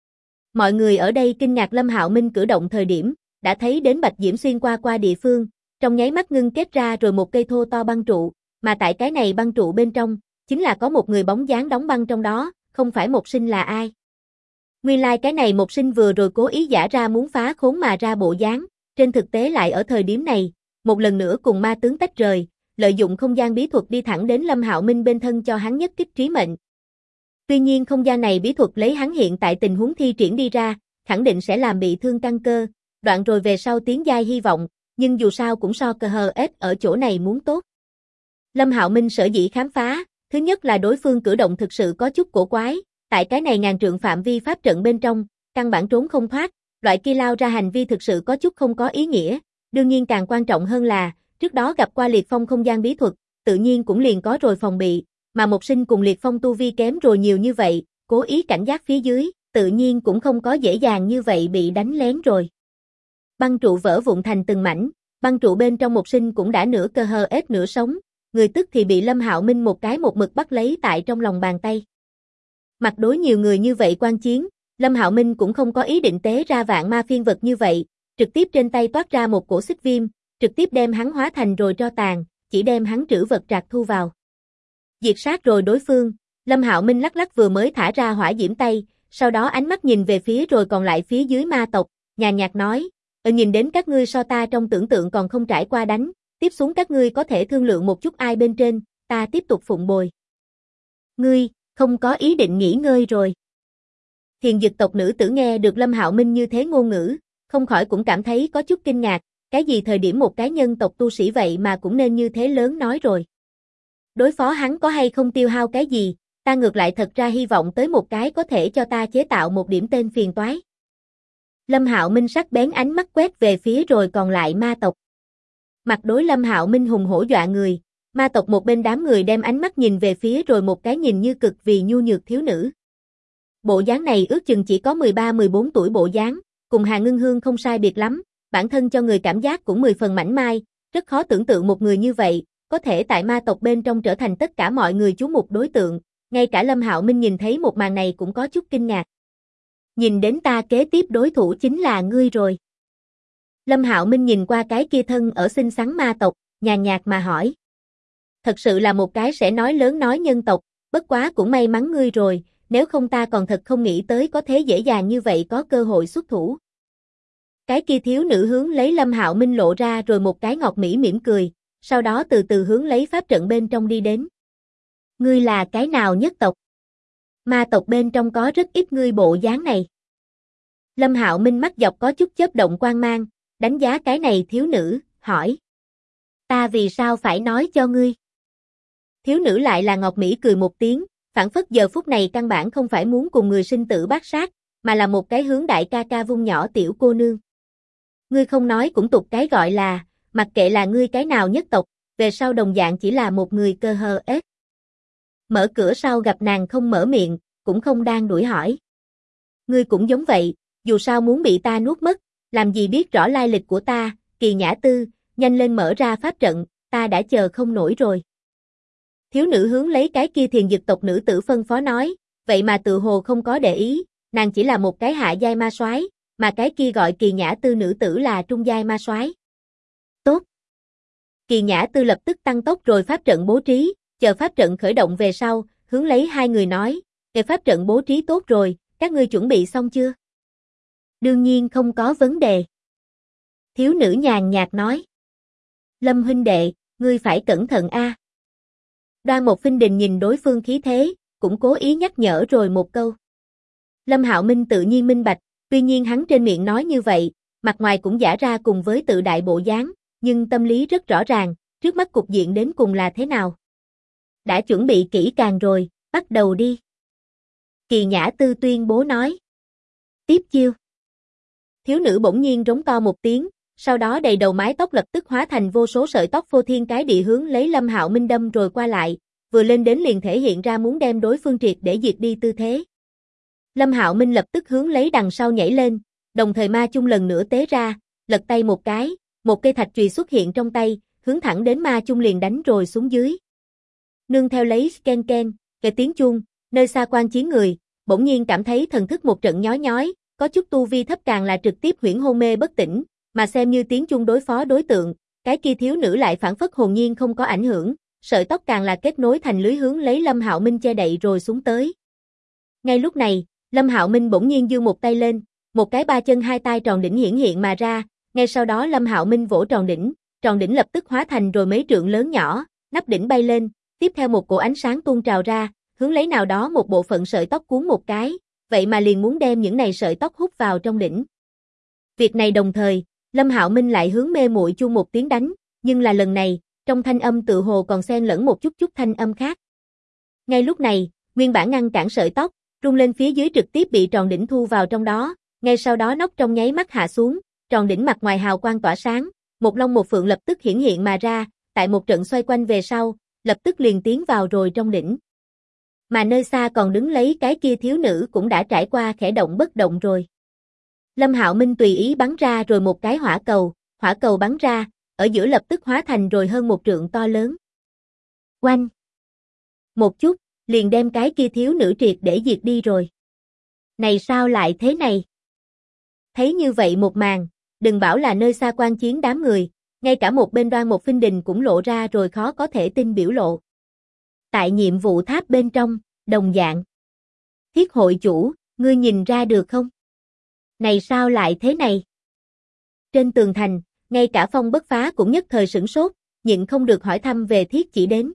Mọi người ở đây kinh ngạc Lâm Hạo Minh cử động thời điểm, đã thấy đến bạch diễm xuyên qua địa phương, trong nháy mắt ngưng kết ra rồi một cây thô to băng trụ, mà tại cái này băng trụ bên trong, chính là có một người bóng dáng đóng băng trong đó, không phải một sinh là ai. Nguyên lai cái này một sinh vừa rồi cố ý giả ra muốn phá khốn mà ra bộ dáng, trên thực tế lại ở thời điểm này, một lần nữa cùng ma tướng tách rời, lợi dụng không gian bí thuật đi thẳng đến Lâm Hạo Minh bên thân cho hắn nhất kích trí mệnh. Tuy nhiên không gian này bí thuật lấy hắn hiện tại tình huống thi triển đi ra, khẳng định sẽ làm bị thương căn cơ, đoạn rồi về sau tiến giai hy vọng, nhưng dù sao cũng so cờ hờ ết ở chỗ này muốn tốt. Lâm Hạo Minh sở dĩ khám phá, thứ nhất là đối phương cử động thực sự có chút cổ quái, tại cái này ngàn trượng phạm vi pháp trận bên trong, căn bản trốn không thoát, loại kia lao ra hành vi thực sự có chút không có ý nghĩa, đương nhiên càng quan trọng hơn là, trước đó gặp qua Liệt Phong không gian bí thuật, tự nhiên cũng liền có rồi phòng bị, mà một sinh cùng Liệt Phong tu vi kém rồi nhiều như vậy, cố ý cảnh giác phía dưới, tự nhiên cũng không có dễ dàng như vậy bị đánh lén rồi. Băng trụ vỡ vụn thành từng mảnh, băng trụ bên trong một sinh cũng đã nửa cơ hờ ết nửa sống, người tức thì bị Lâm Hạo Minh một cái một mực bắt lấy tại trong lòng bàn tay. Mặt đối nhiều người như vậy quan chiến, Lâm Hạo Minh cũng không có ý định tế ra vạn ma phiên vật như vậy, trực tiếp trên tay toát ra một cổ xích viêm, trực tiếp đem hắn hóa thành rồi tro tàn, chỉ đem hắn trữ vật trạc thu vào. Diệt sát rồi đối phương, Lâm Hạo Minh lắc lắc vừa mới thả ra hỏa diễm tay, sau đó ánh mắt nhìn về phía rồi còn lại phía dưới ma tộc, nhàn nhạt nói, nhìn đến các ngươi so ta trong tưởng tượng còn không trải qua đánh, tiếp xuống các ngươi có thể thương lượng một chút ai bên trên, ta tiếp tục phụng bồi. Ngươi, không có ý định nghỉ ngơi rồi. Hiền dực tộc nữ tử nghe được Lâm Hạo Minh như thế ngôn ngữ, không khỏi cũng cảm thấy có chút kinh ngạc, cái gì thời điểm một cái nhân tộc tu sĩ vậy mà cũng nên như thế lớn nói rồi. Đối phó hắn có hay không tiêu hao cái gì, ta ngược lại thật ra hy vọng tới một cái có thể cho ta chế tạo một điểm tên phiền toái. Lâm Hạo Minh sắc bén ánh mắt quét về phía rồi còn lại ma tộc. Mặt đối Lâm Hạo Minh hùng hổ dọa người, ma tộc một bên đám người đem ánh mắt nhìn về phía rồi một cái nhìn như cực vì nhu nhược thiếu nữ. Bộ dáng này ước chừng chỉ có 13-14 tuổi bộ dáng, cùng Hà Ngưng Hương không sai biệt lắm, bản thân cho người cảm giác cũng 10 phần mảnh mai, rất khó tưởng tượng một người như vậy, có thể tại ma tộc bên trong trở thành tất cả mọi người chú mục đối tượng, ngay cả Lâm Hạo Minh nhìn thấy một màn này cũng có chút kinh ngạc. Nhìn đến ta kế tiếp đối thủ chính là ngươi rồi. Lâm Hạo Minh nhìn qua cái kia thân ở xinh xắn ma tộc, nhàn nhạt mà hỏi. Thật sự là một cái sẽ nói lớn nói nhân tộc, bất quá cũng may mắn ngươi rồi, nếu không ta còn thật không nghĩ tới có thế dễ dàng như vậy có cơ hội xuất thủ. Cái kia thiếu nữ hướng lấy Lâm Hạo Minh lộ ra rồi một cái ngọt mỹ mỉm cười, sau đó từ từ hướng lấy pháp trận bên trong đi đến. Ngươi là cái nào nhất tộc? Ma tộc bên trong có rất ít ngươi bộ dáng này. Lâm Hạo Minh mắt dọc có chút chớp động quang mang, đánh giá cái này thiếu nữ, hỏi. Ta vì sao phải nói cho ngươi? Thiếu nữ lại là ngọt mỹ cười một tiếng, phảng phất giờ phút này căn bản không phải muốn cùng người sinh tử bát sát, mà là một cái hướng đại ca ca vung nhỏ tiểu cô nương. Ngươi không nói cũng tục cái gọi là, mặc kệ là ngươi cái nào nhất tộc, về sau đồng dạng chỉ là một người cơ hờ ếch. Mở cửa sau gặp nàng không mở miệng, cũng không đang đuổi hỏi. Ngươi cũng giống vậy, dù sao muốn bị ta nuốt mất, làm gì biết rõ lai lịch của ta, Kỳ Nhã Tư, nhanh lên mở ra pháp trận, ta đã chờ không nổi rồi. Thiếu nữ hướng lấy cái kia thiền dực tộc nữ tử phân phó nói, vậy mà tự hồ không có để ý, nàng chỉ là một cái hạ giai ma soái, mà cái kia gọi Kỳ Nhã Tư nữ tử là trung giai ma soái. Tốt. Kỳ Nhã Tư lập tức tăng tốc rồi pháp trận bố trí, chờ pháp trận khởi động về sau, hướng lấy hai người nói, pháp trận bố trí tốt rồi, các ngươi chuẩn bị xong chưa? Đương nhiên không có vấn đề. Thiếu nữ nhàn nhạt nói. Lâm huynh đệ, ngươi phải cẩn thận a. Đoan Mộc Phinh Đình nhìn đối phương khí thế, cũng cố ý nhắc nhở rồi một câu. Lâm Hạo Minh tự nhiên minh bạch, tuy nhiên hắn trên miệng nói như vậy, mặt ngoài cũng giả ra cùng với tự đại bộ dáng, nhưng tâm lý rất rõ ràng, trước mắt cục diện đến cùng là thế nào. Đã chuẩn bị kỹ càng rồi, bắt đầu đi. Kỳ Nhã Tư tuyên bố nói. Tiếp chiêu. Thiếu nữ bỗng nhiên rống to một tiếng, sau đó đầy đầu mái tóc lập tức hóa thành vô số sợi tóc phô thiên cái địa hướng lấy Lâm Hạo Minh đâm rồi qua lại, vừa lên đến liền thể hiện ra muốn đem đối phương triệt để diệt đi tư thế. Lâm Hạo Minh lập tức hướng lấy đằng sau nhảy lên, đồng thời ma chung lần nữa tế ra, lật tay một cái, một cây thạch chùy xuất hiện trong tay, hướng thẳng đến ma chung liền đánh rồi xuống dưới. Nương theo lấy ken ken, về tiếng chuông, nơi xa quan chiến người, bỗng nhiên cảm thấy thần thức một trận nhói nhói, có chút tu vi thấp càng là trực tiếp huyễn hôn mê bất tỉnh, mà xem như tiếng chuông đối phó đối tượng, cái kia thiếu nữ lại phản phất hồn nhiên không có ảnh hưởng, sợi tóc càng là kết nối thành lưới hướng lấy Lâm Hạo Minh che đậy rồi xuống tới. Ngay lúc này, Lâm Hạo Minh bỗng nhiên giương một tay lên, một cái ba chân hai tay tròn đỉnh hiển hiện mà ra, ngay sau đó Lâm Hạo Minh vỗ tròn đỉnh lập tức hóa thành rồi mấy trượng lớn nhỏ, nắp đỉnh bay lên, tiếp theo một cổ ánh sáng tuôn trào ra, hướng lấy nào đó một bộ phận sợi tóc cuốn một cái, vậy mà liền muốn đem những này sợi tóc hút vào trong đỉnh. Việc này đồng thời, Lâm Hạo Minh lại hướng mê muội chuông một tiếng đánh, nhưng là lần này, trong thanh âm tự hồ còn xen lẫn một chút thanh âm khác. Ngay lúc này, nguyên bản ngăn cản sợi tóc, rung lên phía dưới trực tiếp bị tròn đỉnh thu vào trong đó, ngay sau đó nóc trong nháy mắt hạ xuống, tròn đỉnh mặt ngoài hào quang tỏa sáng, một long một phượng lập tức hiển hiện mà ra, tại một trận xoay quanh về sau, lập tức liền tiến vào rồi trong đỉnh. Mà nơi xa còn đứng lấy cái kia thiếu nữ cũng đã trải qua khẽ động bất động rồi. Lâm Hạo Minh tùy ý bắn ra rồi một cái hỏa cầu bắn ra, ở giữa lập tức hóa thành rồi hơn một trượng to lớn. Oanh! Một chút, liền đem cái kia thiếu nữ triệt để diệt đi rồi. Này sao lại thế này? Thấy như vậy một màn, đừng bảo là nơi xa quan chiến đám người, ngay cả một bên Đoan Mộc Phinh Đình cũng lộ ra rồi khó có thể tin biểu lộ. Tại nhiệm vụ tháp bên trong, đồng dạng. Thiết hội chủ, ngươi nhìn ra được không? Này sao lại thế này? Trên tường thành, ngay cả Phong Bất Phá cũng nhất thời sửng sốt, nhịn không được hỏi thăm về Thiết Chỉ đến.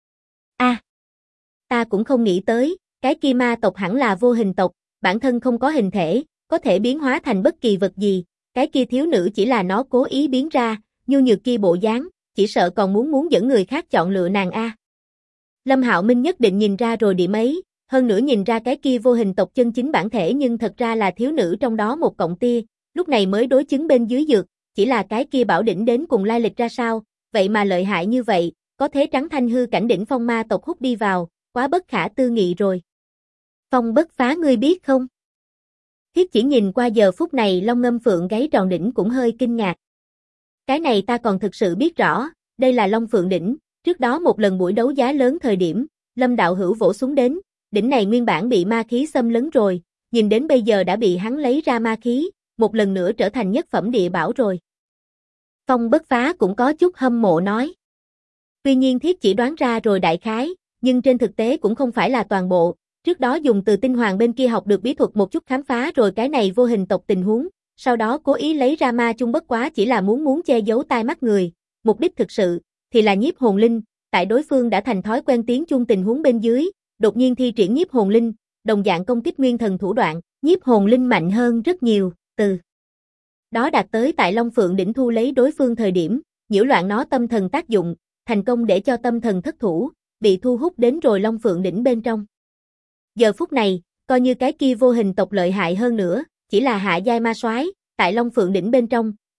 Ta cũng không nghĩ tới, cái kia ma tộc hẳn là vô hình tộc, bản thân không có hình thể, có thể biến hóa thành bất kỳ vật gì, cái kia thiếu nữ chỉ là nó cố ý biến ra, nhu nhược kia bộ dáng, chỉ sợ còn muốn dẫn người khác chọn lựa nàng a. Lâm Hạo Minh nhất định nhìn ra rồi điểm ấy, hơn nữa nhìn ra cái kia vô hình tộc chân chính bản thể nhưng thật ra là thiếu nữ trong đó một cọng tia, lúc này mới đối chứng bên dưới dược, chỉ là cái kia bảo đỉnh đến cùng lai lịch ra sao, vậy mà lợi hại như vậy, có thế trắng thanh hư cảnh đỉnh phong ma tộc hút đi vào, quá bất khả tư nghị rồi. Phong Bất Phá ngươi biết không? Thiết Chỉ nhìn qua giờ phút này long ngâm phượng gáy tròn đỉnh cũng hơi kinh ngạc. Cái này ta còn thực sự biết rõ, đây là Long Phượng đỉnh, trước đó một lần buổi đấu giá lớn thời điểm, Lâm đạo hữu vỗ xuống đến, đỉnh này nguyên bản bị ma khí xâm lấn rồi, nhìn đến bây giờ đã bị hắn lấy ra ma khí, một lần nữa trở thành nhất phẩm địa bảo rồi. Phong Bất Phá cũng có chút hâm mộ nói. Tuy nhiên Thiết Chỉ đoán ra rồi đại khái, nhưng trên thực tế cũng không phải là toàn bộ, trước đó dùng từ tinh hoàng bên kia học được bí thuật một chút khám phá rồi cái này vô hình tộc tình huống, sau đó cố ý lấy ra ma chung bất quá chỉ là muốn che giấu tai mắt người, mục đích thực sự thì là nhiếp hồn linh, tại đối phương đã thành thói quen tiếng chuông tình huống bên dưới, đột nhiên thi triển nhiếp hồn linh, đồng dạng công kích nguyên thần thủ đoạn, nhiếp hồn linh mạnh hơn rất nhiều, từ đó đạt tới tại Long Phượng đỉnh thu lấy đối phương thời điểm, nhiễu loạn nó tâm thần tác dụng, thành công để cho tâm thần thất thủ, bị thu hút đến rồi Long Phượng đỉnh bên trong. Giờ phút này, coi như cái kia vô hình tộc lợi hại hơn nữa, chỉ là hạ giai ma soái, tại Long Phượng đỉnh bên trong,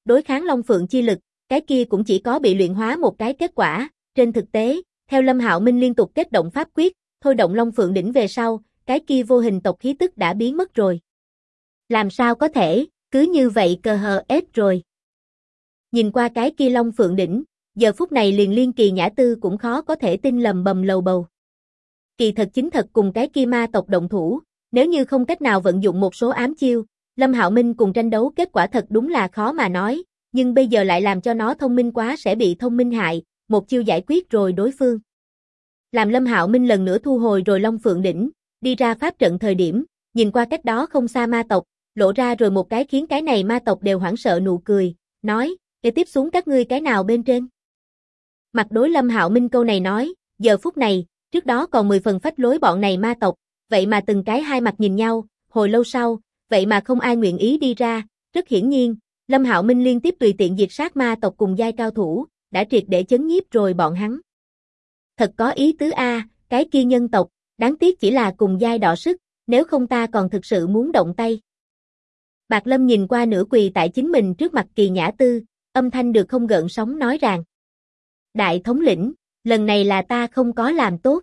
đối kháng Long Phượng chi lực, cái kia cũng chỉ có bị luyện hóa một cái kết quả. Trên thực tế, theo Lâm Hạo Minh liên tục kết động pháp quyết, thôi động Long Phượng đỉnh về sau, cái kia vô hình tộc khí tức đã biến mất rồi. Làm sao có thể, cứ như vậy cờ hờ ết rồi. Nhìn qua cái kia Long Phượng đỉnh, giờ phút này liền liên Kỳ Nhã Tư cũng khó có thể tin lầm bầm lầu bầu. Kỳ thật chính thật cùng cái kia ma tộc động thủ, nếu như không cách nào vận dụng một số ám chiêu, Lâm Hạo Minh cùng tranh đấu kết quả thật đúng là khó mà nói, nhưng bây giờ lại làm cho nó thông minh quá sẽ bị thông minh hại, một chiêu giải quyết rồi đối phương. Làm Lâm Hạo Minh lần nữa thu hồi rồi Long Phượng đỉnh, đi ra pháp trận thời điểm, nhìn qua cách đó không xa ma tộc, lộ ra rồi một cái khiến cái này ma tộc đều hoảng sợ nụ cười, nói, để tiếp xuống các ngươi cái nào bên trên. Mặt đối Lâm Hạo Minh câu này nói, giờ phút này, trước đó còn 10 phần phách lối bọn này ma tộc, vậy mà từng cái hai mặt nhìn nhau, hồi lâu sau, vậy mà không ai nguyện ý đi ra, rất hiển nhiên, Lâm Hạo Minh liên tiếp tùy tiện diệt sát ma tộc cùng giai cao thủ, đã triệt để chấn nhiếp rồi bọn hắn. Thật có ý tứ a, cái kia nhân tộc, đáng tiếc chỉ là cùng giai đọ sức, nếu không ta còn thực sự muốn động tay. Bạc Lâm nhìn qua nửa quỳ tại chính mình trước mặt Kỳ Nhã Tư, âm thanh được không gợn sóng nói rằng. Đại thống lĩnh, lần này là ta không có làm tốt.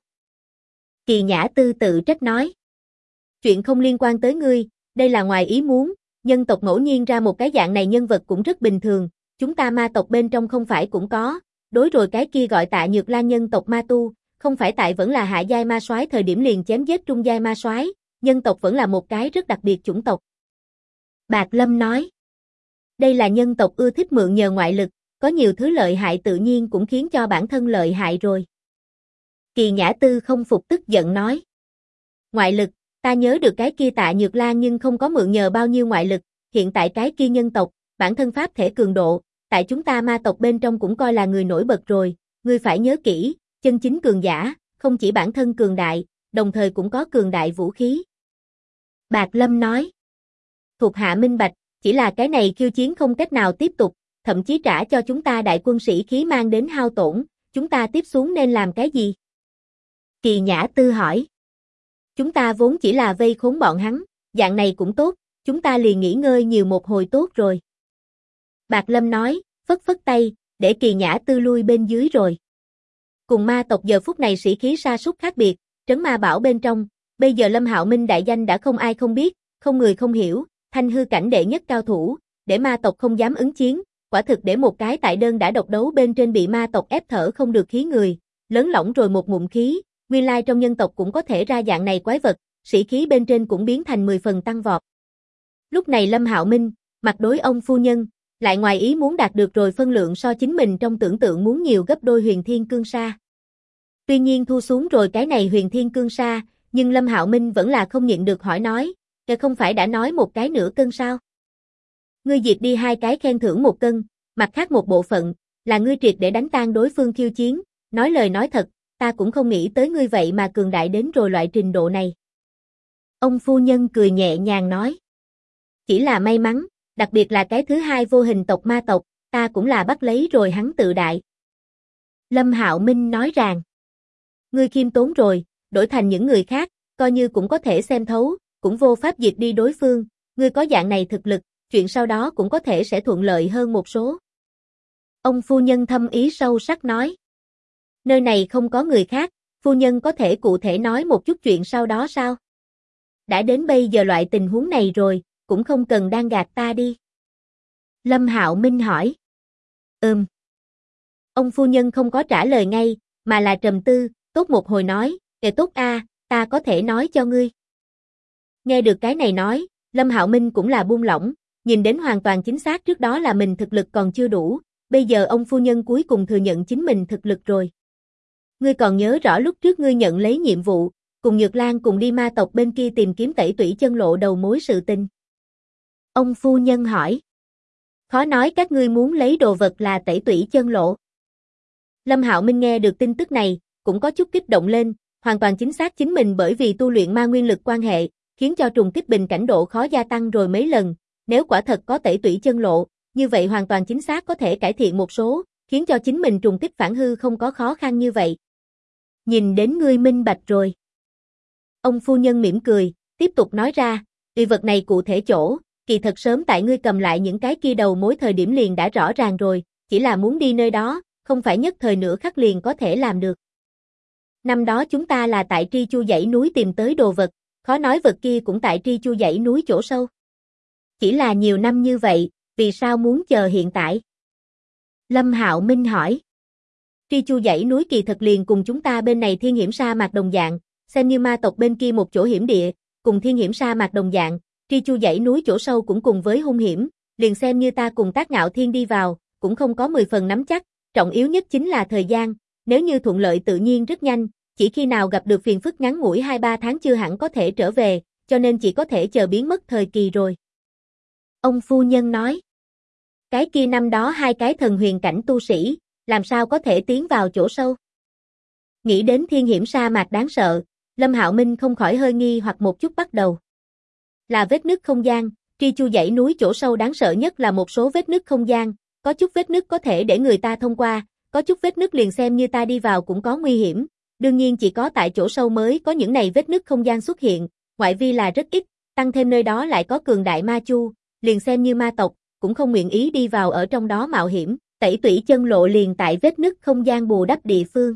Kỳ Nhã Tư tự trách nói. Chuyện không liên quan tới ngươi, đây là ngoài ý muốn, nhân tộc ngẫu nhiên ra một cái dạng này nhân vật cũng rất bình thường, chúng ta ma tộc bên trong không phải cũng có, đối rồi cái kia gọi Tạ Nhược Lan nhân tộc ma tu, không phải tại vẫn là hạ giai ma soái thời điểm liền chém giết trung giai ma soái, nhân tộc vẫn là một cái rất đặc biệt chủng tộc. Bạc Lâm nói. Đây là nhân tộc ưa thích mượn nhờ ngoại lực, có nhiều thứ lợi hại tự nhiên cũng khiến cho bản thân lợi hại rồi. Kỳ Nhã Tư không phục tức giận nói. Ngoại lực, ta nhớ được cái kia Tạ Nhược Lan nhưng không có mượn nhờ bao nhiêu ngoại lực, hiện tại cái kia nhân tộc, bản thân pháp thể cường độ, tại chúng ta ma tộc bên trong cũng coi là người nổi bật rồi, ngươi phải nhớ kỹ, chân chính cường giả, không chỉ bản thân cường đại, đồng thời cũng có cường đại vũ khí. Bạc Lâm nói. Thuộc hạ minh bạch, chỉ là cái này khiêu chiến không cách nào tiếp tục, thậm chí trả cho chúng ta đại quân sĩ khí mang đến hao tổn, chúng ta tiếp xuống nên làm cái gì? Kỳ Nhã Tư hỏi. Chúng ta vốn chỉ là vây khốn bọn hắn, dạng này cũng tốt, chúng ta liền nghỉ ngơi nhiều một hồi tốt rồi. Bạc Lâm nói, phất phất tay, để Kỳ Nhã Tư lui bên dưới rồi. Cùng ma tộc giờ phút này sĩ khí sa sút khác biệt, trấn ma bảo bên trong, bây giờ Lâm Hạo Minh đại danh đã không ai không biết, không người không hiểu, thanh hư cảnh đệ nhất cao thủ, để ma tộc không dám ứng chiến, quả thực để một cái tại đơn đã độc đấu bên trên bị ma tộc ép thở không được khí người, lớn lỏng rồi một ngụm khí, nguyên lai trong nhân tộc cũng có thể ra dạng này quái vật, sĩ khí bên trên cũng biến thành 10 phần tăng vọt. Lúc này Lâm Hạo Minh, mặt đối ông phu nhân, lại ngoài ý muốn đạt được rồi phân lượng so chính mình trong tưởng tượng muốn nhiều gấp đôi huyền thiên cương sa. Tuy nhiên thu xuống rồi cái này huyền thiên cương sa, nhưng Lâm Hạo Minh vẫn là không nhịn được hỏi nói, kẻ không phải đã nói một cái nửa cân sao? Ngươi diệt đi 2 cái khen thưởng 1 cân, mặt khác một bộ phận, là ngươi triệt để đánh tan đối phương khiêu chiến, nói lời nói thật, ta cũng không nghĩ tới ngươi vậy mà cường đại đến rồi loại trình độ này. Ông phu nhân cười nhẹ nhàng nói. Chỉ là may mắn, đặc biệt là cái thứ hai vô hình tộc ma tộc, ta cũng là bắt lấy rồi hắn tự đại. Lâm Hạo Minh nói rằng, ngươi khiêm tốn rồi, đổi thành những người khác, coi như cũng có thể xem thấu, cũng vô pháp diệt đi đối phương, ngươi có dạng này thực lực, chuyện sau đó cũng có thể sẽ thuận lợi hơn một số. Ông phu nhân thâm ý sâu sắc nói. Nơi này không có người khác, phu nhân có thể cụ thể nói một chút chuyện sau đó sao? Đã đến bây giờ loại tình huống này rồi, cũng không cần đang gạt ta đi. Lâm Hạo Minh hỏi. Ông phu nhân không có trả lời ngay, mà là trầm tư, tốt một hồi nói, tốt a, ta có thể nói cho ngươi. Nghe được cái này nói, Lâm Hạo Minh cũng là buông lỏng, nhìn đến hoàn toàn chính xác trước đó là mình thực lực còn chưa đủ, bây giờ ông phu nhân cuối cùng thừa nhận chính mình thực lực rồi. Ngươi còn nhớ rõ lúc trước ngươi nhận lấy nhiệm vụ, cùng Nhược Lan cùng đi ma tộc bên kia tìm kiếm Tẩy Tủy Chân Lộ đầu mối sự tình. Ông phu nhân hỏi. Khó nói các ngươi muốn lấy đồ vật là Tẩy Tủy Chân Lộ. Lâm Hạo Minh nghe được tin tức này, cũng có chút kích động lên, hoàn toàn chính xác chính mình bởi vì tu luyện ma nguyên lực quan hệ, khiến cho trùng kích bình cảnh độ khó gia tăng rồi mấy lần, nếu quả thật có Tẩy Tủy Chân Lộ, như vậy hoàn toàn chính xác có thể cải thiện một số, khiến cho chính mình trùng kích phản hư không có khó khăn như vậy. Nhìn đến ngươi minh bạch rồi. Ông phu nhân mỉm cười, tiếp tục nói ra, vật này cụ thể chỗ, kỳ thật sớm tại ngươi cầm lại những cái kia đầu mối thời điểm liền đã rõ ràng rồi, chỉ là muốn đi nơi đó, không phải nhất thời nửa khắc liền có thể làm được. Năm đó chúng ta là tại Tri Chu dãy núi tìm tới đồ vật, khó nói vật kia cũng tại Tri Chu dãy núi chỗ sâu. Chỉ là nhiều năm như vậy, vì sao muốn chờ hiện tại? Lâm Hạo Minh hỏi. Tri Chu dãy núi kỳ thật liền cùng chúng ta bên này thiên hiểm sa mạc đồng dạng, xem như ma tộc bên kia một chỗ hiểm địa, cùng thiên hiểm sa mạc đồng dạng, Tri Chu dãy núi chỗ sâu cũng cùng với hung hiểm, liền xem như ta cùng Tác Ngạo Thiên đi vào, cũng không có 10 phần nắm chắc, trọng yếu nhất chính là thời gian, nếu như thuận lợi tự nhiên rất nhanh, chỉ khi nào gặp được phiền phức ngắn ngủi 2-3 tháng chưa hẳn có thể trở về, cho nên chỉ có thể chờ biến mất thời kỳ rồi. Ông phu nhân nói, cái kia năm đó 2 cái thần huyền cảnh tu sĩ, làm sao có thể tiến vào chỗ sâu? Nghĩ đến thiên hiểm sa mạc đáng sợ, Lâm Hạo Minh không khỏi hơi nghi hoặc một chút bắt đầu. Là vết nứt không gian, Tri Chu dãy núi chỗ sâu đáng sợ nhất là một số vết nứt không gian, có chút vết nứt có thể để người ta thông qua, có chút vết nứt liền xem như ta đi vào cũng có nguy hiểm, đương nhiên chỉ có tại chỗ sâu mới có những này vết nứt không gian xuất hiện, ngoại vi là rất ít, tăng thêm nơi đó lại có cường đại ma chu, liền xem như ma tộc, cũng không nguyện ý đi vào ở trong đó mạo hiểm, tẩy tủy chân lộ liền tại vết nứt không gian bù đắp địa phương.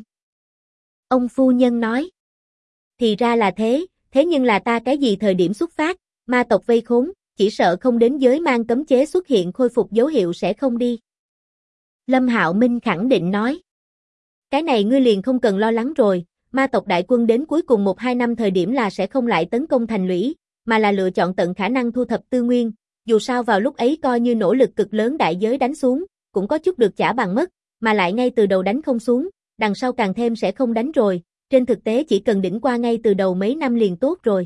Ông phu nhân nói, thì ra là thế, thế nhưng là ta cái gì thời điểm xuất phát, ma tộc vây khốn, chỉ sợ không đến giới mang cấm chế xuất hiện khôi phục dấu hiệu sẽ không đi. Lâm Hạo Minh khẳng định nói, cái này ngươi liền không cần lo lắng rồi, ma tộc đại quân đến cuối cùng 1-2 năm thời điểm là sẽ không lại tấn công thành lũy, mà là lựa chọn tận khả năng thu thập tư nguyên, dù sao vào lúc ấy coi như nỗ lực cực lớn đại giới đánh xuống, cũng có chút được trả bằng mất, mà lại ngay từ đầu đánh không xuống, đằng sau càng thêm sẽ không đánh rồi, trên thực tế chỉ cần đỉnh qua ngay từ đầu mấy năm liền tốt rồi.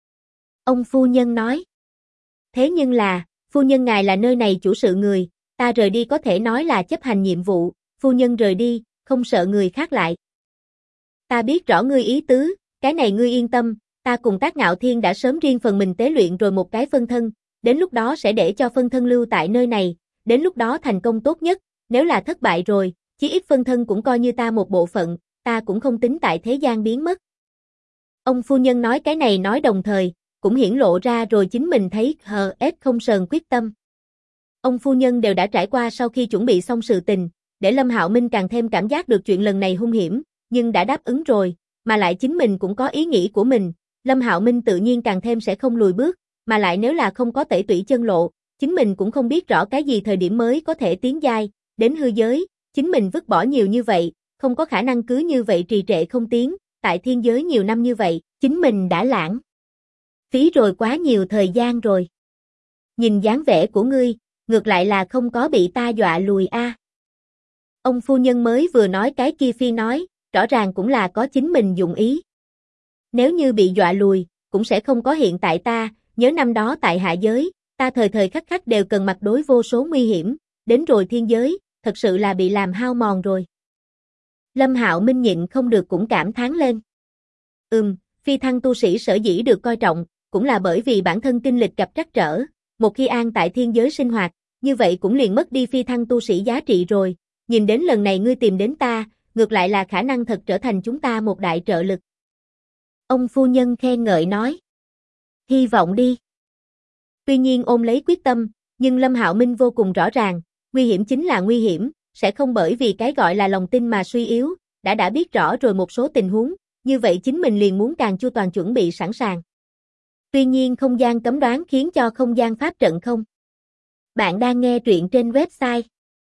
Ông phu nhân nói, thế nhưng là, phu nhân ngài là nơi này chủ sự người, ta rời đi có thể nói là chấp hành nhiệm vụ, phu nhân rời đi, không sợ người khác lại. Ta biết rõ ngươi ý tứ, cái này ngươi yên tâm, ta cùng Tác Ngạo Thiên đã sớm riêng phần mình tế luyện rồi một cái phân thân, đến lúc đó sẽ để cho phân thân lưu tại nơi này, đến lúc đó thành công tốt nhất, nếu là thất bại rồi, chí ít phân thân cũng coi như ta một bộ phận, ta cũng không tính tại thế gian biến mất. Ông phu nhân nói cái này nói đồng thời, cũng hiển lộ ra rồi chính mình thấy không sờn quyết tâm. Ông phu nhân đều đã trải qua sau khi chuẩn bị xong sự tình, để Lâm Hạo Minh càng thêm cảm giác được chuyện lần này hung hiểm, nhưng đã đáp ứng rồi, mà lại chính mình cũng có ý nghĩ của mình, Lâm Hạo Minh tự nhiên càng thêm sẽ không lùi bước, mà lại nếu là không có tẩy tủy chân lộ, chính mình cũng không biết rõ cái gì thời điểm mới có thể tiến giai, đến hư giới, chính mình vứt bỏ nhiều như vậy, không có khả năng cứ như vậy trì trệ không tiến, tại thiên giới nhiều năm như vậy, chính mình đã lãng phí rồi quá nhiều thời gian rồi. Nhìn dáng vẻ của ngươi, ngược lại là không có bị ta dọa lùi a. Ông phu nhân mới vừa nói cái kia phi nói, rõ ràng cũng là có chính mình dụng ý. Nếu như bị dọa lùi, cũng sẽ không có hiện tại ta, nhớ năm đó tại hạ giới, ta thời thời khắc khắc đều cần mặt đối vô số nguy hiểm, đến rồi thiên giới, thật sự là bị làm hao mòn rồi. Lâm Hạo Minh nhịn không được cũng cảm thán lên. Phi thăng tu sĩ sở dĩ được coi trọng, cũng là bởi vì bản thân kinh lịch gặp trắc trở, một khi an tại thiên giới sinh hoạt, như vậy cũng liền mất đi phi thăng tu sĩ giá trị rồi, nhìn đến lần này ngươi tìm đến ta, ngược lại là khả năng thật trở thành chúng ta một đại trợ lực. Ông phu nhân khen ngợi nói. Hy vọng đi. Tuy nhiên ôm lấy quyết tâm, nhưng Lâm Hạo Minh vô cùng rõ ràng, nguy hiểm chính là nguy hiểm, sẽ không bởi vì cái gọi là lòng tin mà suy yếu, đã biết rõ rồi một số tình huống, như vậy chính mình liền muốn càng chu toàn chuẩn bị sẵn sàng. Tuy nhiên không gian cấm đoán khiến cho không gian pháp trận không. Bạn đang nghe truyện trên website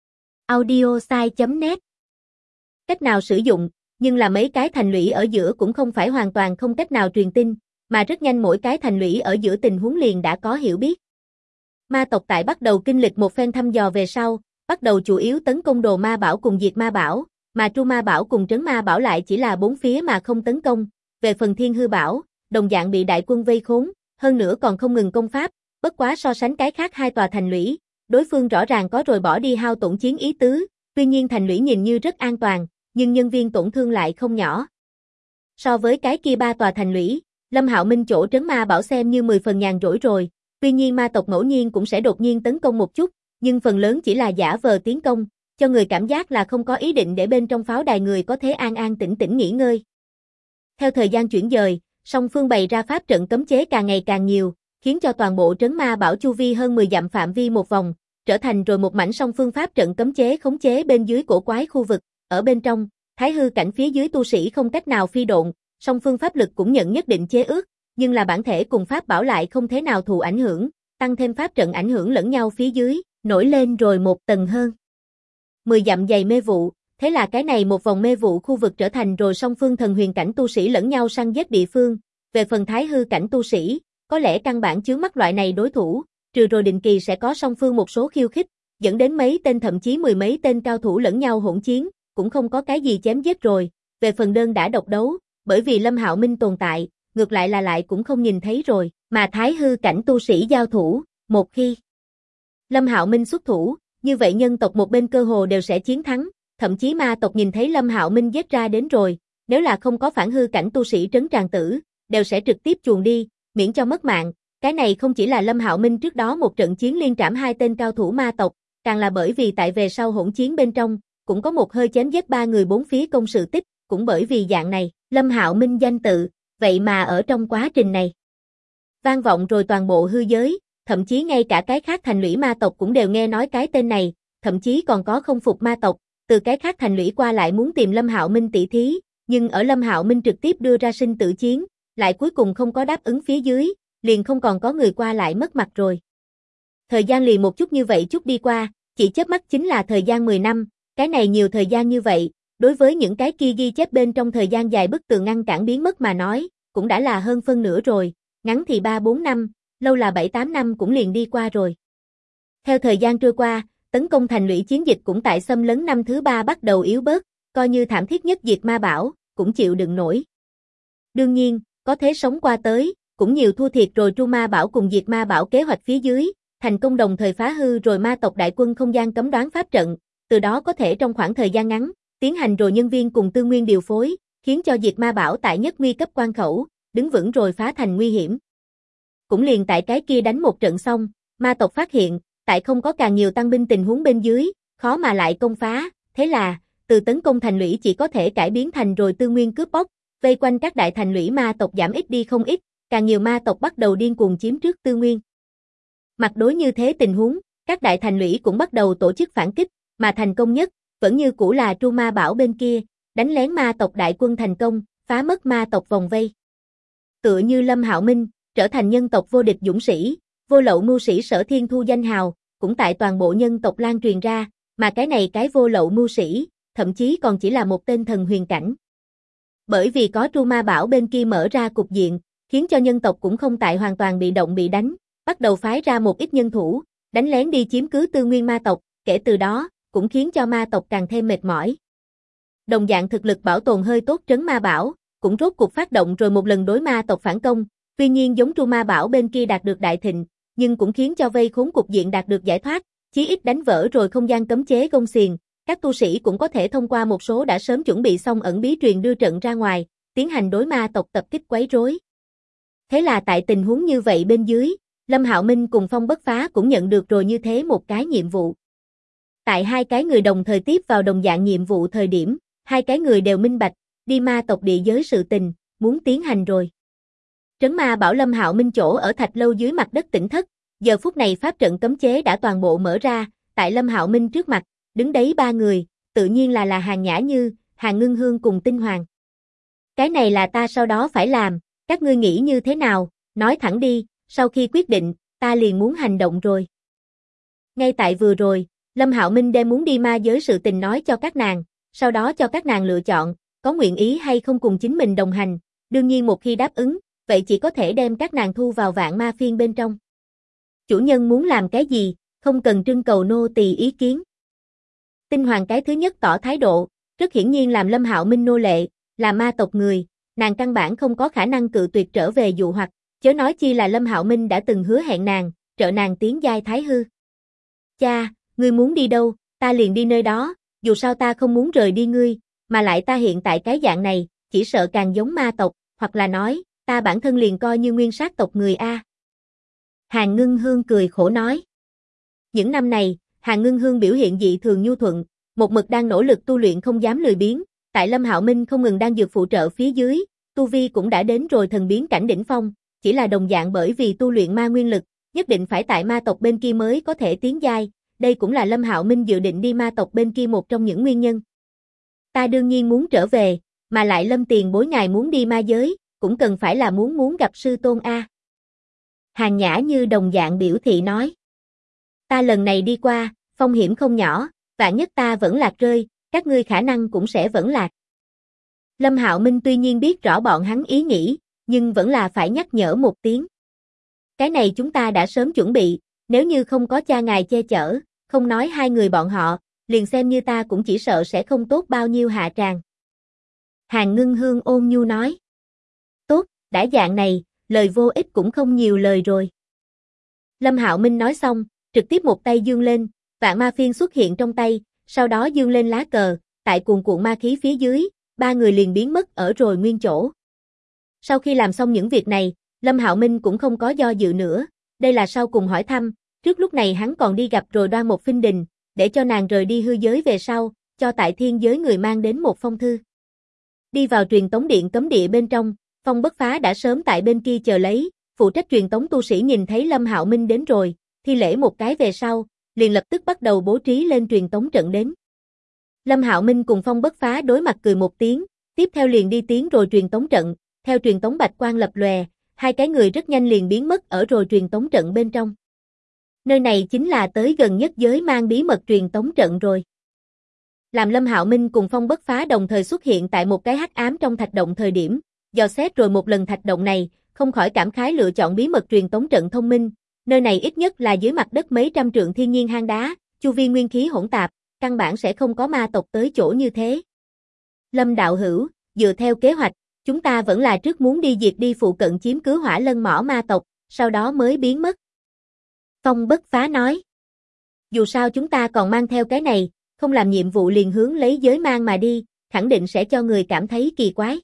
audiosai.net. Cách nào sử dụng, nhưng là mấy cái thành lũy ở giữa cũng không phải hoàn toàn không cách nào truyền tin, mà rất nhanh mỗi cái thành lũy ở giữa tình huống liền đã có hiểu biết. Ma tộc tại bắt đầu kinh lịch một phen thăm dò về sau, bắt đầu chủ yếu tấn công Đồ Ma Bảo cùng Diệt Ma Bảo, mà Tru Ma Bảo cùng Trấn Ma Bảo lại chỉ là bốn phía mà không tấn công, về phần Thiên Hư Bảo, đồng dạng bị đại quân vây khốn, hơn nữa còn không ngừng công pháp, bất quá so sánh cái khác hai tòa thành lũy, đối phương rõ ràng có rồi bỏ đi hao tổn chiến ý tứ, tuy nhiên thành lũy nhìn như rất an toàn, nhưng nhân viên tổn thương lại không nhỏ. So với cái kia ba tòa thành lũy, Lâm Hạo Minh chỗ Trấn Ma Bảo xem như 10 phần nhàn rỗi rồi, tuy nhiên ma tộc ngẫu nhiên cũng sẽ đột nhiên tấn công một chút, nhưng phần lớn chỉ là giả vờ tiến công, cho người cảm giác là không có ý định để bên trong pháo đài người có thể an an tĩnh tĩnh nghỉ ngơi. Theo thời gian chuyển dời, song phương bày ra pháp trận cấm chế càng ngày càng nhiều, khiến cho toàn bộ trấn ma bảo chu vi hơn 10 dặm phạm vi một vòng, trở thành rồi một mảnh song phương pháp trận cấm chế khống chế bên dưới cổ quái khu vực, ở bên trong, thái hư cảnh phía dưới tu sĩ không cách nào phi độn, song phương pháp lực cũng nhận nhất định chế ước, nhưng là bản thể cùng pháp bảo lại không thế nào thụ ảnh hưởng, tăng thêm pháp trận ảnh hưởng lẫn nhau phía dưới, nổi lên rồi một tầng hơn 10 dặm dày mê vụ, thế là cái này một vòng mê vụ khu vực trở thành rồi song phương thần huyền cảnh tu sĩ lẫn nhau săn giết địa phương, về phần thái hư cảnh tu sĩ, có lẽ căn bản chướng mắt loại này đối thủ, trừ rồi định kỳ sẽ có song phương một số khiêu khích, dẫn đến mấy tên thậm chí mười mấy tên cao thủ lẫn nhau hỗn chiến, cũng không có cái gì chém giết rồi, về phần đơn đã độc đấu, bởi vì Lâm Hạo Minh tồn tại, ngược lại là lại cũng không nhìn thấy rồi, mà thái hư cảnh tu sĩ giao thủ, một khi Lâm Hạo Minh xuất thủ, như vậy nhân tộc một bên cơ hồ đều sẽ chiến thắng, thậm chí ma tộc nhìn thấy Lâm Hạo Minh giết ra đến rồi, nếu là không có phản hư cảnh tu sĩ trấn tràng tử, đều sẽ trực tiếp chuồn đi, miễn cho mất mạng. Cái này không chỉ là Lâm Hạo Minh trước đó một trận chiến liên trảm hai tên cao thủ ma tộc, càng là bởi vì tại về sau hỗn chiến bên trong, cũng có một hơi chém giết ba người bốn phía công sự tích, cũng bởi vì dạng này, Lâm Hạo Minh danh tự, vậy mà ở trong quá trình này vang vọng rồi toàn bộ hư giới, thậm chí ngay cả cái khác thành lũy ma tộc cũng đều nghe nói cái tên này, thậm chí còn có không phục ma tộc, từ cái khác thành lũy qua lại muốn tìm Lâm Hạo Minh tỷ thí, nhưng ở Lâm Hạo Minh trực tiếp đưa ra sinh tử chiến, lại cuối cùng không có đáp ứng phía dưới, liền không còn có người qua lại mất mặt rồi. Thời gian liền một chút như vậy chút đi qua, chỉ chớp mắt chính là thời gian 10 năm, cái này nhiều thời gian như vậy, đối với những cái kia ghi chép bên trong thời gian dài bức tường ngăn cản biến mất mà nói, cũng đã là hơn phân nửa rồi, ngắn thì 3-4 năm, lâu là 7-8 năm cũng liền đi qua rồi. Theo thời gian trôi qua, tấn công thành lũy chiến dịch cũng tại xâm lấn năm thứ 3 bắt đầu yếu bớt, coi như thảm thiết nhất diệt ma bảo, cũng chịu đựng nổi. Đương nhiên, có thế sống qua tới, cũng nhiều thua thiệt rồi Tru Ma Bảo cùng Diệt Ma Bảo kế hoạch phía dưới, thành công đồng thời phá hư rồi ma tộc đại quân không gian cấm đoán pháp trận, từ đó có thể trong khoảng thời gian ngắn, tiến hành rồi nhân viên cùng tư nguyên điều phối, khiến cho Diệt Ma Bảo tại nhất nguy cấp quan khẩu, đứng vững rồi phá thành nguy hiểm. Cũng liền tại cái kia đánh một trận xong, ma tộc phát hiện, tại không có càng nhiều tăng binh tình huống bên dưới, khó mà lại công phá, thế là, từ tấn công thành lũy chỉ có thể cải biến thành rồi tư nguyên cướp bóc, vây quanh các đại thành lũy ma tộc giảm ít đi không ít, càng nhiều ma tộc bắt đầu điên cuồng chiếm trước tư nguyên. Mặt đối như thế tình huống, các đại thành lũy cũng bắt đầu tổ chức phản kích, mà thành công nhất, vẫn như cũ là Tru Ma Bảo bên kia, đánh lén ma tộc đại quân thành công, phá mất ma tộc vòng vây. Tựa như Lâm Hạo Minh, trở thành nhân tộc vô địch dũng sĩ, vô lậu mưu sĩ Sở Thiên Thu danh hào, cũng tại toàn bộ nhân tộc lan truyền ra, mà cái này cái vô lậu mưu sĩ, thậm chí còn chỉ là một tên thần huyền cảnh. Bởi vì có Tru Ma Bảo bên kia mở ra cục diện, khiến cho nhân tộc cũng không tại hoàn toàn bị động bị đánh, bắt đầu phái ra một ít nhân thủ, đánh lén đi chiếm cứ tư nguyên ma tộc, kể từ đó, cũng khiến cho ma tộc càng thêm mệt mỏi. Đồng dạng thực lực bảo tồn hơi tốt Trấn Ma Bảo, cũng rốt cuộc phát động rồi một lần đối ma tộc phản công, tuy nhiên giống Tru Ma Bảo bên kia đạt được đại thịnh, nhưng cũng khiến cho vây khốn cục diện đạt được giải thoát, chí ít đánh vỡ rồi không gian cấm chế gông xiềng, các tu sĩ cũng có thể thông qua một số đã sớm chuẩn bị xong ẩn bí truyền đưa trận ra ngoài, tiến hành đối ma tộc tập kích quấy rối. Thế là tại tình huống như vậy bên dưới, Lâm Hạo Minh cùng Phong Bất Phá cũng nhận được rồi như thế một cái nhiệm vụ. Tại hai cái người đồng thời tiếp vào đồng dạng nhiệm vụ thời điểm, hai cái người đều minh bạch, đi ma tộc địa giới sự tình, muốn tiến hành rồi. Trấn Ma Bảo Lâm Hạo Minh chỗ ở thạch lâu dưới mặt đất tỉnh thất, giờ phút này pháp trận cấm chế đã toàn bộ mở ra, tại Lâm Hạo Minh trước mặt, đứng đấy ba người, tự nhiên là Hàn Nhã Như, Hàn Ngưng Hương cùng Tinh Hoàng. Cái này là ta sau đó phải làm, các ngươi nghĩ như thế nào, nói thẳng đi, sau khi quyết định, ta liền muốn hành động rồi. Ngay tại vừa rồi, Lâm Hạo Minh đem muốn đi ma giới sự tình nói cho các nàng, sau đó cho các nàng lựa chọn, có nguyện ý hay không cùng chính mình đồng hành, đương nhiên một khi đáp ứng, vậy chỉ có thể đem các nàng thu vào vạn ma phiên bên trong. Chủ nhân muốn làm cái gì, không cần trưng cầu nô tỳ ý kiến. Tinh Hoàng cái thứ nhất tỏ thái độ, rất hiển nhiên làm Lâm Hạo Minh nô lệ, là ma tộc người, nàng căn bản không có khả năng cự tuyệt trở về dụ hoặc, chớ nói chi là Lâm Hạo Minh đã từng hứa hẹn nàng, trợ nàng tiến giai thái hư. Cha, ngươi muốn đi đâu, ta liền đi nơi đó, dù sao ta không muốn rời đi ngươi, mà lại ta hiện tại cái dạng này, chỉ sợ càng giống ma tộc, hoặc là nói, ta bản thân liền coi như nguyên sát tộc người a. Hàn Ngưng Hương cười khổ nói. Những năm này, Hàn Ngưng Hương biểu hiện dị thường nhu thuận, một mực đang nỗ lực tu luyện không dám lười biếng, tại Lâm Hạo Minh không ngừng đang dược phụ trợ phía dưới, tu vi cũng đã đến rồi thần biến cảnh đỉnh phong, chỉ là đồng dạng bởi vì tu luyện ma nguyên lực, nhất định phải tại ma tộc bên kia mới có thể tiến giai, đây cũng là Lâm Hạo Minh dự định đi ma tộc bên kia một trong những nguyên nhân. Ta đương nhiên muốn trở về, mà lại Lâm tiền bối ngài muốn đi ma giới, cũng cần phải là muốn gặp sư tôn a. Hàn Nhã Như đồng dạng biểu thị nói. Ta lần này đi qua, phong hiểm không nhỏ, vạn nhất ta vẫn lạc rơi, các ngươi khả năng cũng sẽ vẫn lạc. Lâm Hạo Minh tuy nhiên biết rõ bọn hắn ý nghĩ, nhưng vẫn là phải nhắc nhở một tiếng. Cái này chúng ta đã sớm chuẩn bị, nếu như không có cha ngài che chở, không nói hai người bọn họ, liền xem như ta cũng chỉ sợ sẽ không tốt bao nhiêu hạ tràng. Hàn Ngưng Hương ôn nhu nói. Tốt, đã dạng này, lời vô ích cũng không nhiều lời rồi. Lâm Hạo Minh nói xong, trực tiếp một tay giương lên, vạn ma phiên xuất hiện trong tay, sau đó giương lên lá cờ, tại cuồn cuộn ma khí phía dưới, ba người liền biến mất ở rồi nguyên chỗ. Sau khi làm xong những việc này, Lâm Hạo Minh cũng không có do dự nữa, đây là sau cùng hỏi thăm, trước lúc này hắn còn đi gặp rồi Đoan một Phinh Đình, để cho nàng rời đi hư giới về sau, cho tại thiên giới người mang đến một phong thư. Đi vào truyền tống điện cấm địa bên trong, Phong Bất Phá đã sớm tại bên kia chờ lấy, phụ trách truyền tống tu sĩ nhìn thấy Lâm Hạo Minh đến rồi, thi lễ một cái về sau, liền lập tức bắt đầu bố trí lên truyền tống trận đến. Lâm Hạo Minh cùng Phong Bất Phá đối mặt cười một tiếng, tiếp theo liền đi tiến rồi truyền tống trận, theo truyền tống bạch quang lập lòe, hai cái người rất nhanh liền biến mất ở rồi truyền tống trận bên trong. Nơi này chính là tới gần nhất giới mang bí mật truyền tống trận rồi. Làm Lâm Hạo Minh cùng Phong Bất Phá đồng thời xuất hiện tại một cái hắc ám trong thạch động thời điểm, dò xét rồi một lần thạch động này, không khỏi cảm khái lựa chọn bí mật truyền tống trận thông minh, nơi này ít nhất là dưới mặt đất mấy trăm trượng thiên nhiên hang đá, chu vi nguyên khí hỗn tạp, căn bản sẽ không có ma tộc tới chỗ như thế. Lâm đạo hữu, dựa theo kế hoạch, chúng ta vẫn là trước muốn đi diệt đi phụ cận chiếm cứ Hỏa Lân mỏ ma tộc, sau đó mới biến mất. Phong Bất Phá nói. Dù sao chúng ta còn mang theo cái này, không làm nhiệm vụ liền hướng lấy giới mang mà đi, khẳng định sẽ cho người cảm thấy kỳ quái.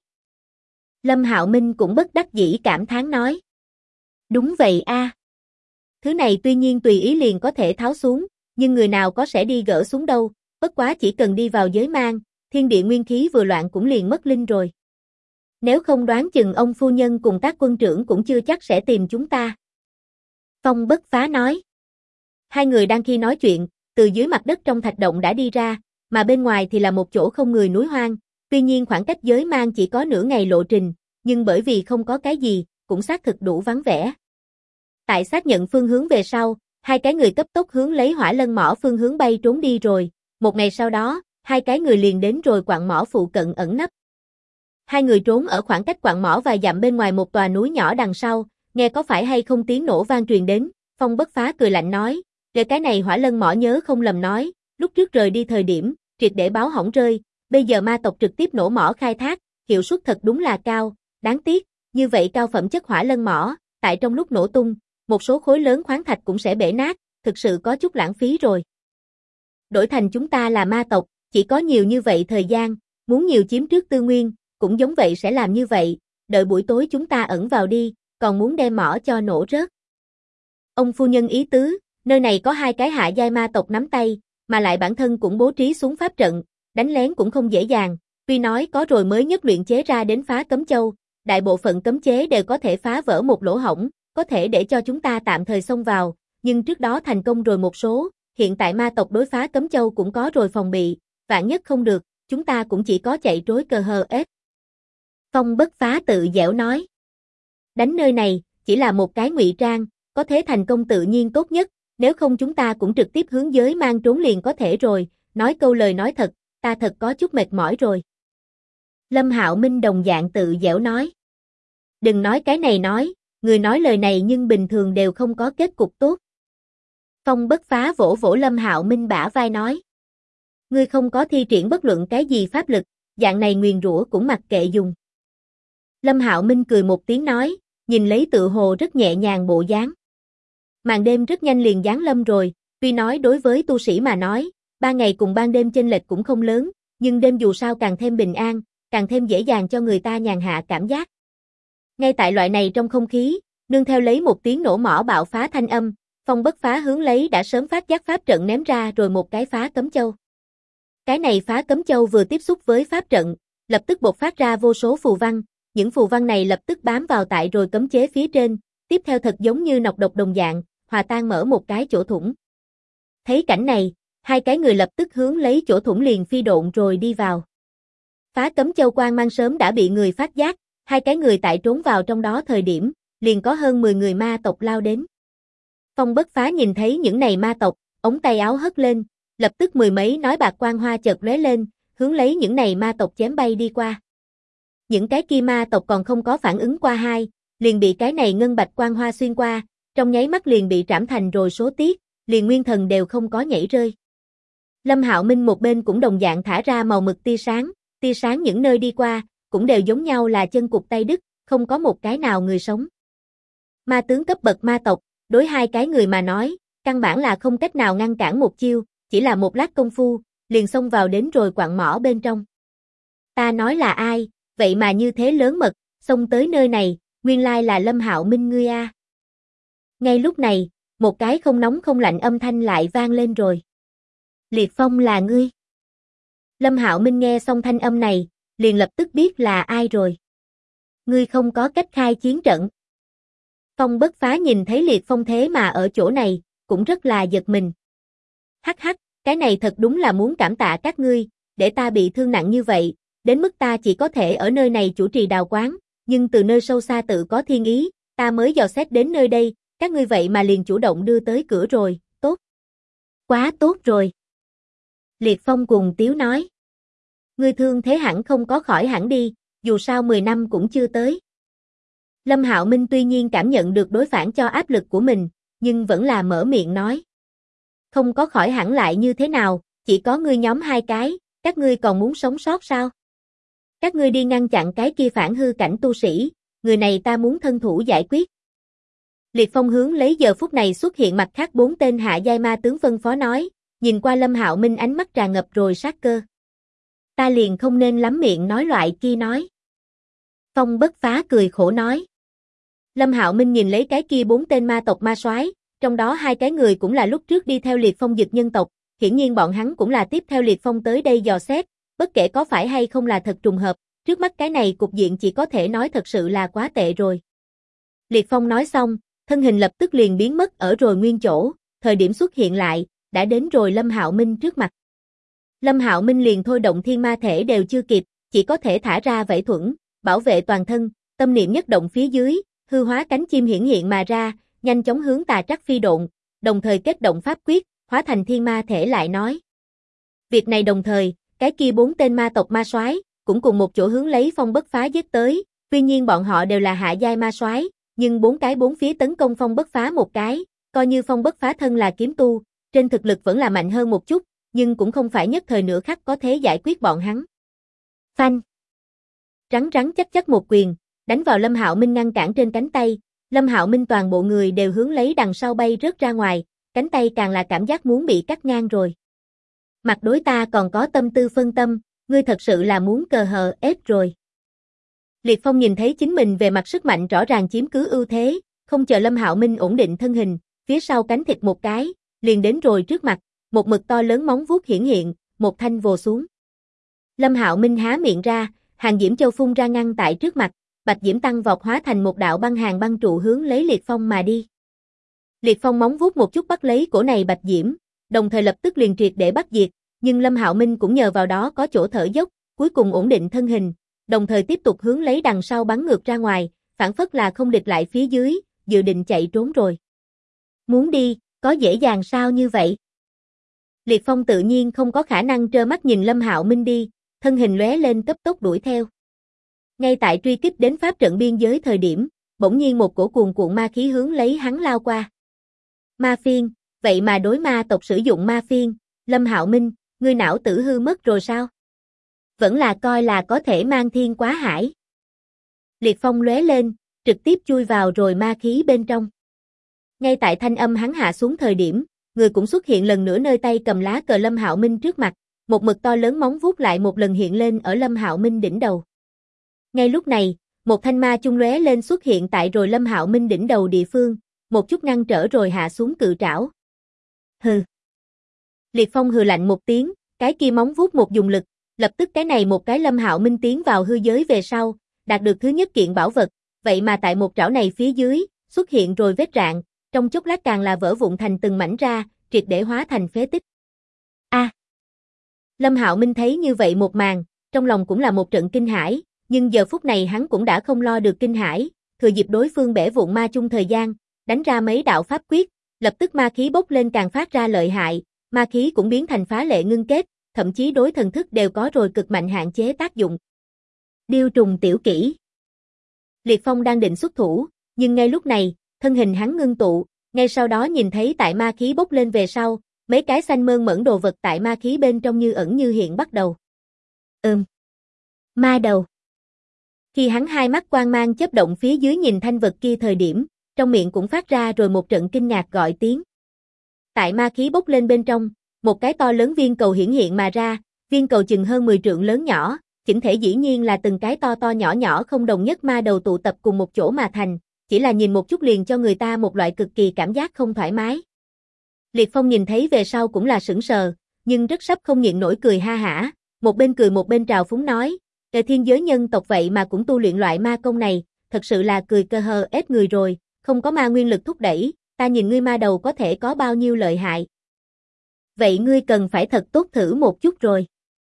Lâm Hạo Minh cũng bất đắc dĩ cảm thán nói. Đúng vậy a. Thứ này tuy nhiên tùy ý liền có thể tháo xuống, nhưng người nào có sẽ đi gỡ xuống đâu, bất quá chỉ cần đi vào giới mang, thiên địa nguyên khí vừa loạn cũng liền mất linh rồi. Nếu không đoán chừng ông phu nhân cùng các quân trưởng cũng chưa chắc sẽ tìm chúng ta. Phong Bất Phá nói. Hai người đang khi nói chuyện, từ dưới mặt đất trong thạch động đã đi ra, mà bên ngoài thì là một chỗ không người núi hoang, tuy nhiên khoảng cách giới mang chỉ có nửa ngày lộ trình, nhưng bởi vì không có cái gì, cũng xác thực đủ vắng vẻ. Tại xác nhận phương hướng về sau, hai cái người cấp tốc hướng lấy Hỏa Lân mỏ phương hướng bay trốn đi rồi, một ngày sau đó, hai cái người liền đến rồi quặng mỏ phụ cận ẩn nấp. Hai người trốn ở khoảng cách quặng mỏ vài dặm bên ngoài một tòa núi nhỏ đằng sau, nghe có phải hay không tiếng nổ vang truyền đến, Phong Bất Phá cười lạnh nói, để cái này Hỏa Lân mỏ nhớ không lầm nói, lúc trước rời đi thời điểm, triệt để báo hỏng rơi, bây giờ ma tộc trực tiếp nổ mỏ khai thác, hiệu suất thật đúng là cao, đáng tiếc, như vậy cao phẩm chất Hỏa Lân mỏ, tại trong lúc nổ tung, một số khối lớn khoáng thạch cũng sẽ bể nát, thực sự có chút lãng phí rồi. Đổi thành chúng ta là ma tộc, chỉ có nhiều như vậy thời gian, muốn nhiều chiếm trước tư nguyên, cũng giống vậy sẽ làm như vậy, đợi buổi tối chúng ta ẩn vào đi, còn muốn đem mỏ cho nổ rớt. Ông phu nhân ý tứ, nơi này có hai cái hạ giai ma tộc nắm tay, mà lại bản thân cũng bố trí xuống pháp trận, đánh lén cũng không dễ dàng, tuy nói có rồi mới nhất luyện chế ra đến phá cấm châu, đại bộ phận cấm chế đều có thể phá vỡ một lỗ hổng, có thể để cho chúng ta tạm thời xông vào, nhưng trước đó thành công rồi một số, hiện tại ma tộc đối phá cấm châu cũng có rồi phòng bị, vạn nhất không được, chúng ta cũng chỉ có chạy trối cờ hờ ết. Phong Bất Phá tự dẻo nói. Đánh nơi này, chỉ là một cái ngụy trang, có thế thành công tự nhiên tốt nhất, nếu không chúng ta cũng trực tiếp hướng giới mang trốn liền có thể rồi, nói câu lời nói thật, ta thật có chút mệt mỏi rồi. Lâm Hạo Minh đồng dạng tự dẻo nói. Đừng nói cái này nói, người nói lời này nhưng bình thường đều không có kết cục tốt. Phong Bất Phá vỗ vỗ Lâm Hạo Minh bả vai nói. Ngươi không có thi triển bất luận cái gì pháp lực, dạng này nguyền rủa cũng mặc kệ dùng. Lâm Hạo Minh cười một tiếng nói, nhìn lấy tự hồ rất nhẹ nhàng bộ dáng. Màn đêm rất nhanh liền giáng lâm rồi, tuy nói đối với tu sĩ mà nói, ban ngày cùng ban đêm chênh lệch cũng không lớn, nhưng đêm dù sao càng thêm bình an, càng thêm dễ dàng cho người ta nhàn hạ cảm giác. Ngay tại loại này trong không khí, nương theo lấy một tiếng nổ mỏ bạo phá thanh âm, Phong Bất Phá hướng lấy đã sớm phát giác pháp trận ném ra rồi một cái phá cấm châu. Cái này phá cấm châu vừa tiếp xúc với pháp trận, lập tức bộc phát ra vô số phù văn, những phù văn này lập tức bám vào tại rồi cấm chế phía trên, tiếp theo thật giống như nọc độc đồng dạng, hòa tan mở một cái chỗ thủng. Thấy cảnh này, hai cái người lập tức hướng lấy chỗ thủng liền phi độn rồi đi vào. Phá cấm châu quang mang sớm đã bị người phát giác, hai cái người tại trốn vào trong đó thời điểm, liền có hơn 10 người ma tộc lao đến. Phong Bất Phá nhìn thấy những này ma tộc, ống tay áo hất lên, lập tức mười mấy nói bạc quang hoa chợt lóe lên, hướng lấy những này ma tộc chém bay đi qua. Những cái kia ma tộc còn không có phản ứng qua hai, liền bị cái này ngân bạch quang hoa xuyên qua, trong nháy mắt liền bị trảm thành rồi số tiết, liền nguyên thần đều không có nhảy rơi. Lâm Hạo Minh một bên cũng đồng dạng thả ra màu mực tia sáng những nơi đi qua, cũng đều giống nhau là chân cụt tay đứt, không có một cái nào người sống. Ma tướng cấp bậc ma tộc, đối hai cái người mà nói, căn bản là không cách nào ngăn cản một chiêu, chỉ là một lát công phu, liền xông vào đến rồi quặng mỏ bên trong. Ta nói là ai, vậy mà như thế lớn mật, xông tới nơi này, nguyên lai là Lâm Hạo Minh ngươi a. Ngay lúc này, một cái không nóng không lạnh âm thanh lại vang lên rồi. Liệt Phong là ngươi. Lâm Hạo Minh nghe xong thanh âm này, liền lập tức biết là ai rồi. Ngươi không có cách khai chiến trận. Phong Bất Phá nhìn thấy Liệt Phong thế mà ở chỗ này, cũng rất là giật mình. Hắc hắc, cái này thật đúng là muốn cảm tạ các ngươi, để ta bị thương nặng như vậy, đến mức ta chỉ có thể ở nơi này chủ trì đào quán, nhưng từ nơi sâu xa tự có thiên ý, ta mới dò xét đến nơi đây, các ngươi vậy mà liền chủ động đưa tới cửa rồi, tốt. Quá tốt rồi. Liệt Phong cùng Tiếu nói. Ngươi thương thế hẳn không có khỏi hẳn đi, dù sao 10 năm cũng chưa tới. Lâm Hạo Minh tuy nhiên cảm nhận được đối phản cho áp lực của mình, nhưng vẫn là mở miệng nói. Không có khỏi hẳn lại như thế nào, chỉ có ngươi nhóm hai cái, các ngươi còn muốn sống sót sao? Các ngươi đi ngăn chặn cái kia phản hư cảnh tu sĩ, người này ta muốn thân thủ giải quyết. Liệt Phong hướng lấy giờ phút này xuất hiện mặt khác 4 tên hạ giai ma tướng phân phó nói, nhìn qua Lâm Hạo Minh ánh mắt tràn ngập rồi sát cơ. Ta liền không nên lắm miệng nói loại kia nói. Phong Bất Phá cười khổ nói. Lâm Hạo Minh nhìn lấy cái kia 4 tên ma tộc ma soái, trong đó hai cái người cũng là lúc trước đi theo Liệt Phong giật nhân tộc, hiển nhiên bọn hắn cũng là tiếp theo Liệt Phong tới đây dò xét, bất kể có phải hay không là thật trùng hợp, trước mắt cái này cục diện chỉ có thể nói thật sự là quá tệ rồi. Liệt Phong nói xong, thân hình lập tức liền biến mất ở rồi nguyên chỗ, thời điểm xuất hiện lại, đã đến rồi Lâm Hạo Minh trước mặt. Lâm Hạo Minh liền thôi động thiên ma thể đều chưa kịp, chỉ có thể thả ra vẫy thuẫn, bảo vệ toàn thân, tâm niệm nhất động phía dưới, hư hóa cánh chim hiển hiện mà ra, nhanh chóng hướng Tà Trắc phi độn, đồng thời kết động pháp quyết, hóa thành thiên ma thể lại nói. Việc này đồng thời, cái kia 4 tên ma tộc ma soái cũng cùng một chỗ hướng lấy Phong Bất Phá giết tới, tuy nhiên bọn họ đều là hạ giai ma soái, nhưng 4 phía tấn công Phong Bất Phá một cái, coi như Phong Bất Phá thân là kiếm tu, trên thực lực vẫn là mạnh hơn một chút, nhưng cũng không phải nhất thời nửa khắc có thể giải quyết bọn hắn. Phanh. Rắn rắn chắc chắc một quyền, đánh vào Lâm Hạo Minh ngăn cản trên cánh tay, Lâm Hạo Minh toàn bộ người đều hướng lấy đằng sau bay rớt ra ngoài, cánh tay càng là cảm giác muốn bị cắt ngang rồi. Mặt đối ta còn có tâm tư phân tâm, ngươi thật sự là muốn cờ hờ ép rồi. Liệt Phong nhìn thấy chính mình về mặt sức mạnh rõ ràng chiếm cứ ưu thế, không chờ Lâm Hạo Minh ổn định thân hình, phía sau cánh thịt một cái, liền đến rồi trước mặt, một mực to lớn móng vuốt hiển hiện, một thanh vồ xuống. Lâm Hạo Minh há miệng ra, hàng diễm châu phun ra ngăn tại trước mặt, bạch diễm tăng vọt hóa thành một đạo băng hàng băng trụ hướng lấy Liệt Phong mà đi. Liệt Phong móng vuốt một chút bắt lấy cổ này bạch diễm, đồng thời lập tức liền triệt để bắt diệt, nhưng Lâm Hạo Minh cũng nhờ vào đó có chỗ thở dốc, cuối cùng ổn định thân hình, đồng thời tiếp tục hướng lấy đằng sau bắn ngược ra ngoài, phản phất là không địch lại phía dưới, dự định chạy trốn rồi. Muốn đi, có dễ dàng sao như vậy? Liệt Phong tự nhiên không có khả năng trơ mắt nhìn Lâm Hạo Minh đi, thân hình lóe lên cấp tốc đuổi theo. Ngay tại truy kích đến pháp trận biên giới thời điểm, bỗng nhiên một cổ cuồn cuộn ma khí hướng lấy hắn lao qua. Ma phiên, vậy mà đối ma tộc sử dụng ma phiên, Lâm Hạo Minh, ngươi não tử hư mất rồi sao? Vẫn là coi là có thể mang thiên quá hải. Liệt Phong lóe lên, trực tiếp chui vào rồi ma khí bên trong. Ngay tại thanh âm hắn hạ xuống thời điểm, người cũng xuất hiện lần nữa nơi tay cầm lá cờ Lâm Hạo Minh trước mặt, một mực to lớn móng vuốt lại một lần hiện lên ở Lâm Hạo Minh đỉnh đầu. Ngay lúc này, một thanh ma chung lóe lên xuất hiện tại rồi Lâm Hạo Minh đỉnh đầu địa phương, một chút ngăn trở rồi hạ xuống cự trảo. Hừ. Liệt Phong hừ lạnh một tiếng, cái kia móng vuốt một dùng lực, lập tức cái này một cái Lâm Hạo Minh tiến vào hư giới về sau, đạt được thứ nhất kiện bảo vật, vậy mà tại một trảo này phía dưới, xuất hiện rồi vết rạn, trong chốc lát càng là vỡ vụn thành từng mảnh ra, triệt để hóa thành phế tích. A! Lâm Hạo Minh thấy như vậy một màn, trong lòng cũng là một trận kinh hãi, nhưng giờ phút này hắn cũng đã không lo được kinh hãi, thừa dịp đối phương bẻ vụn ma chung thời gian, đánh ra mấy đạo pháp quyết, lập tức ma khí bốc lên càng phát ra lợi hại, ma khí cũng biến thành phá lệ ngưng kết, thậm chí đối thần thức đều có rồi cực mạnh hạn chế tác dụng. Điêu trùng tiểu kỹ. Liệt Phong đang định xuất thủ, nhưng ngay lúc này, thân hình hắn ngưng tụ, ngay sau đó nhìn thấy tại ma khí bốc lên về sau, mấy cái xanh mơn mởn đồ vật tại ma khí bên trong như ẩn như hiện bắt đầu. Ma đầu. Khi hắn hai mắt quang mang chớp động phía dưới nhìn thanh vật kia thời điểm, trong miệng cũng phát ra rồi một trận kinh ngạc gọi tiếng. Tại ma khí bốc lên bên trong, một cái to lớn viên cầu hiển hiện mà ra, viên cầu chừng hơn 10 trượng lớn nhỏ, chỉnh thể dĩ nhiên là từng cái to to nhỏ nhỏ không đồng nhất ma đầu tụ tập cùng một chỗ mà thành, chỉ là nhìn một chút liền cho người ta một loại cực kỳ cảm giác không thoải mái. Liệt Phong nhìn thấy về sau cũng là sững sờ, nhưng rất sắp không nhịn nổi cười ha hả, một bên cười một bên trào phúng nói, thiên giới nhân tộc vậy mà cũng tu luyện loại ma công này, thật sự là cười cơ hờ ết người rồi, không có ma nguyên lực thúc đẩy, ta nhìn ngươi ma đầu có thể có bao nhiêu lợi hại. Vậy ngươi cần phải thật tốt thử một chút rồi.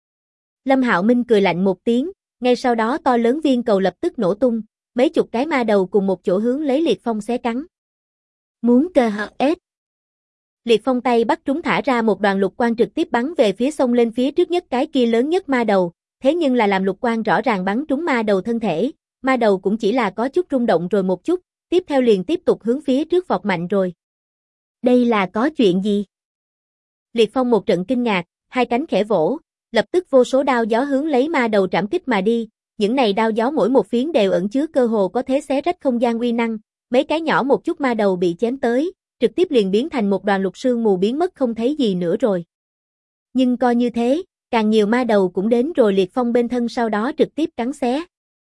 Lâm Hạo Minh cười lạnh một tiếng, ngay sau đó to lớn viên cầu lập tức nổ tung, mấy chục cái ma đầu cùng một chỗ hướng lấy Liệt Phong xé cắn. Muốn cơ hờ ết. Liệt Phong tay bắt trúng thả ra một đoàn lục quang trực tiếp bắn về phía sông lên phía trước nhất cái kia lớn nhất ma đầu, thế nhưng là làm lục quang rõ ràng bắn trúng ma đầu thân thể, ma đầu cũng chỉ là có chút rung động rồi một chút, tiếp theo liền tiếp tục hướng phía trước vọt mạnh rồi. Đây là có chuyện gì? Liệt Phong một trận kinh ngạc, hai cánh khẽ vỗ, lập tức vô số đao gió hướng lấy ma đầu trảm kích mà đi, những này đao gió mỗi một phiến đều ẩn chứa cơ hồ có thể xé rách không gian uy năng, mấy cái nhỏ một chút ma đầu bị chém tới, trực tiếp liền biến thành một đoàn lục sương mù biến mất không thấy gì nữa rồi. Nhưng coi như thế, càng nhiều ma đầu cũng đến rồi Liệt Phong bên thân sau đó trực tiếp cắn xé.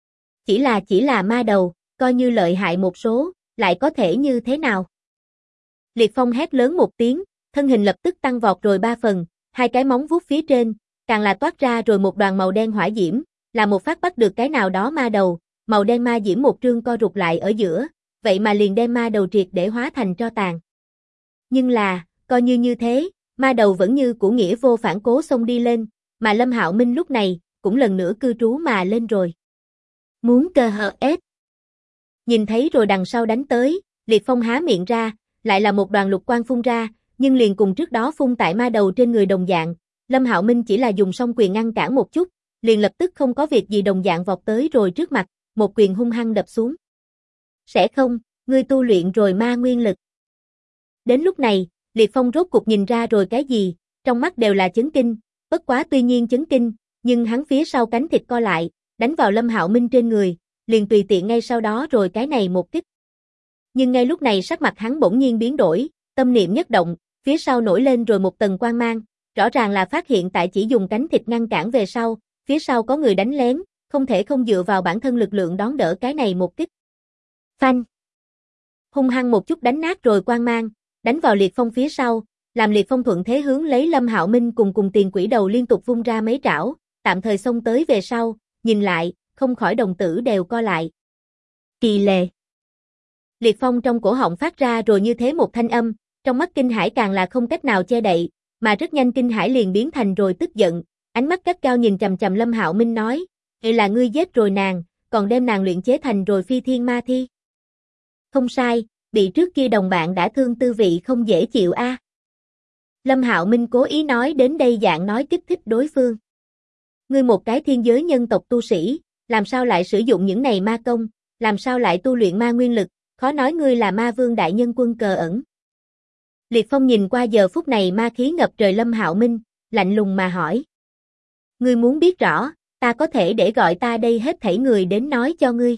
Chỉ là ma đầu, coi như lợi hại một số, lại có thể như thế nào? Liệt Phong hét lớn một tiếng, thân hình lập tức tăng vọt rồi 3 phần, hai cái móng vuốt phía trên, càng là toát ra rồi một đoàn màu đen hỏa diễm, là một phát bắt được cái nào đó ma đầu, màu đen ma diễm một trương co rụt lại ở giữa, vậy mà liền đem ma đầu triệt để hóa thành tro tàn. Nhưng là, coi như thế, ma đầu vẫn như của nghĩa vô phản cố xông đi lên, mà Lâm Hạo Minh lúc này, cũng lần nữa cư trú mà lên rồi. Muốn cơ hờ ết. Nhìn thấy rồi đằng sau đánh tới, Liệt Phong há miệng ra, lại là một đoàn lục quang phun ra, nhưng liền cùng trước đó phun tại ma đầu trên người đồng dạng, Lâm Hạo Minh chỉ là dùng song quyền ngăn cản một chút, liền lập tức không có việc gì đồng dạng vọt tới rồi trước mặt, một quyền hung hăng đập xuống. Sẽ không, ngươi tu luyện rồi ma nguyên lực. Đến lúc này, Liệt Phong rốt cục nhìn ra rồi cái gì, trong mắt đều là chấn kinh, bất quá tuy nhiên chấn kinh, nhưng hắn phía sau cánh thịt co lại, đánh vào Lâm Hạo Minh trên người, liền tùy tiện ngay sau đó rồi cái này một kích. Nhưng ngay lúc này sắc mặt hắn bỗng nhiên biến đổi, tâm niệm nhất động, phía sau nổi lên rồi một tầng quang mang, rõ ràng là phát hiện tại chỉ dùng cánh thịt ngăn cản về sau, phía sau có người đánh lén, không thể không dựa vào bản thân lực lượng đón đỡ cái này một kích. Phanh! Hung hăng một chút đánh nát rồi quang mang, đánh vào Liệt Phong phía sau, làm Liệt Phong thuận thế hướng lấy Lâm Hạo Minh cùng tiền quỷ đầu liên tục vung ra mấy trảo, tạm thời xông tới về sau, nhìn lại, không khỏi đồng tử đều co lại. Kỳ lệ! Liệt Phong trong cổ họng phát ra rồi như thế một thanh âm, trong mắt kinh hãi càng là không cách nào che đậy, mà rất nhanh kinh hãi liền biến thành rồi tức giận, ánh mắt gắt gao nhìn chằm chằm Lâm Hạo Minh nói, "Vậy là ngươi giết rồi nàng, còn đem nàng luyện chế thành rồi phi thiên ma thi?" Không sai, bị trước kia đồng bạn đã thương tư vị không dễ chịu a. Lâm Hạo Minh cố ý nói đến đây dạng nói kích thích đối phương. Ngươi một cái thiên giới nhân tộc tu sĩ, làm sao lại sử dụng những này ma công, làm sao lại tu luyện ma nguyên lực, khó nói ngươi là ma vương đại nhân quân cờ ẩn. Liệt Phong nhìn qua giờ phút này ma khí ngập trời Lâm Hạo Minh, lạnh lùng mà hỏi. Ngươi muốn biết rõ, ta có thể để gọi ta đây hết thảy người đến nói cho ngươi.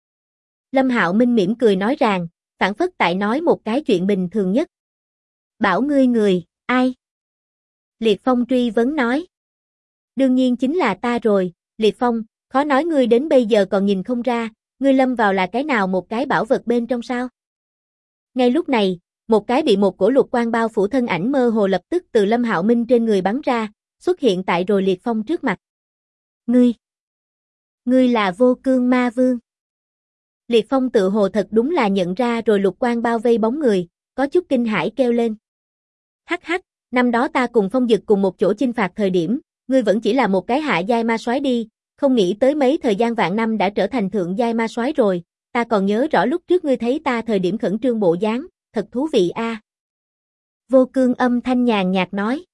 Lâm Hạo Minh mỉm cười nói rằng, phảng phất tại nói một cái chuyện bình thường nhất. Bảo ngươi người, ai? Liệt Phong truy vấn nói. Đương nhiên chính là ta rồi, Liệt Phong, khó nói ngươi đến bây giờ còn nhìn không ra, ngươi lâm vào là cái nào một cái bảo vật bên trong sao? Ngay lúc này, một cái bị một cổ lục quang bao phủ thân ảnh mơ hồ lập tức từ Lâm Hạo Minh trên người bắn ra, xuất hiện tại rồi Liệt Phong trước mặt. Ngươi! Ngươi là Vô Cương Ma Vương. Liệt Phong tự hồ thật đúng là nhận ra rồi lục quang bao vây bóng người, có chút kinh hãi kêu lên. Hắc hắc, năm đó ta cùng Phong Dực cùng một chỗ chinh phạt thời điểm, ngươi vẫn chỉ là một cái hạ giai ma soái đi, không nghĩ tới mấy thời gian vạn năm đã trở thành thượng giai ma soái rồi, ta còn nhớ rõ lúc trước ngươi thấy ta thời điểm khẩn trương bộ dáng, thật thú vị a. Vô Cương âm thanh nhàn nhạt nói.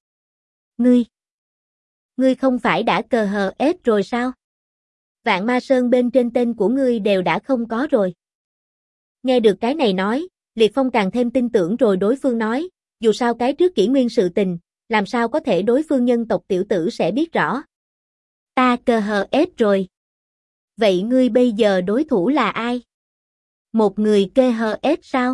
Ngươi không phải đã cờ hờ ết rồi sao? Vạn Ma Sơn bên trên tên của ngươi đều đã không có rồi. Nghe được cái này nói, Liệt Phong càng thêm tin tưởng rồi đối phương nói, dù sao cái trước kỷ nguyên sự tình, làm sao có thể đối phương nhân tộc tiểu tử sẽ biết rõ. Ta cờ hờ ết rồi. Vậy ngươi bây giờ đối thủ là ai? Một người kê hờ ết sao?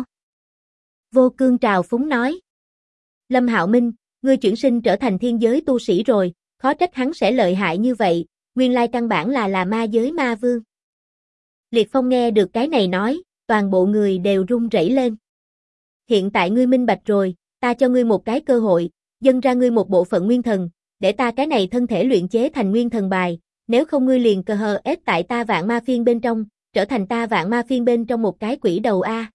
Vô Cương trào phúng nói. Lâm Hạo Minh, ngươi chuyển sinh trở thành thiên giới tu sĩ rồi, khó trách hắn sẽ lợi hại như vậy, nguyên lai căn bản là ma giới ma vương. Liệt Phong nghe được cái này nói, toàn bộ người đều run rẩy lên. Hiện tại ngươi minh bạch rồi, ta cho ngươi một cái cơ hội, dâng ra ngươi một bộ phận nguyên thần, để ta cái này thân thể luyện chế thành nguyên thần bài, nếu không ngươi liền cờ hờ ết tại ta vạn ma phiên bên trong, trở thành ta vạn ma phiên bên trong một cái quỷ đầu a.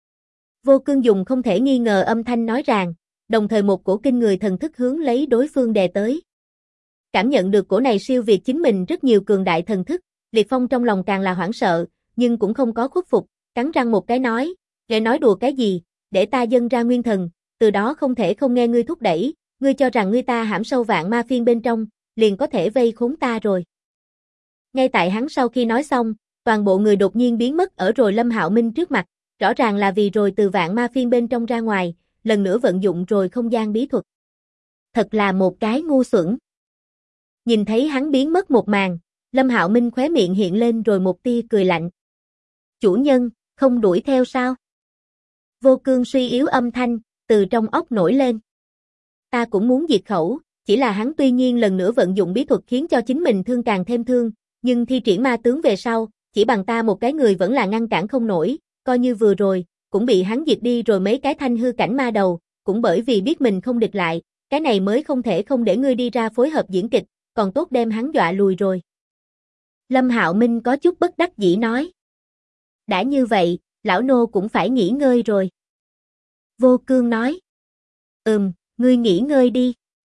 Vô Cương dùng không thể nghi ngờ âm thanh nói ràng, đồng thời một cổ kinh người thần thức hướng lấy đối phương đè tới. Cảm nhận được cổ này siêu việt chính mình rất nhiều cường đại thần thức, Liệt Phong trong lòng càng là hoảng sợ, nhưng cũng không có khuất phục, cắn răng một cái nói, "Ngươi nói đùa cái gì, để ta dâng ra nguyên thần, từ đó không thể không nghe ngươi thúc đẩy, ngươi cho rằng ngươi ta hãm sâu vạn ma phiên bên trong, liền có thể vây khốn ta rồi." Ngay tại hắn sau khi nói xong, toàn bộ người đột nhiên biến mất ở rồi Lâm Hạo Minh trước mặt, rõ ràng là vì rồi từ vạn ma phiên bên trong ra ngoài, lần nữa vận dụng rồi không gian bí thuật. Thật là một cái ngu xuẩn. Nhìn thấy hắn biến mất một màn, Lâm Hạo Minh khóe miệng hiện lên rồi một tia cười lạnh. Chủ nhân, không đuổi theo sao? Vô Cương suy yếu âm thanh, từ trong óc nổi lên. Ta cũng muốn diệt khẩu, chỉ là hắn tuy nhiên lần nữa vận dụng bí thuật khiến cho chính mình thương càng thêm thương, nhưng thi triển ma tướng về sau, chỉ bằng ta một cái người vẫn là ngăn cản không nổi, coi như vừa rồi, cũng bị hắn diệt đi rồi mấy cái thanh hư cảnh ma đầu, cũng bởi vì biết mình không địch lại, cái này mới không thể không để ngươi đi ra phối hợp diễn kịch, còn tốt đem hắn dọa lùi rồi. Lâm Hạo Minh có chút bất đắc dĩ nói. Đã như vậy, lão nô cũng phải nghỉ ngơi rồi. Vô Cương nói. Ngươi nghỉ ngơi đi.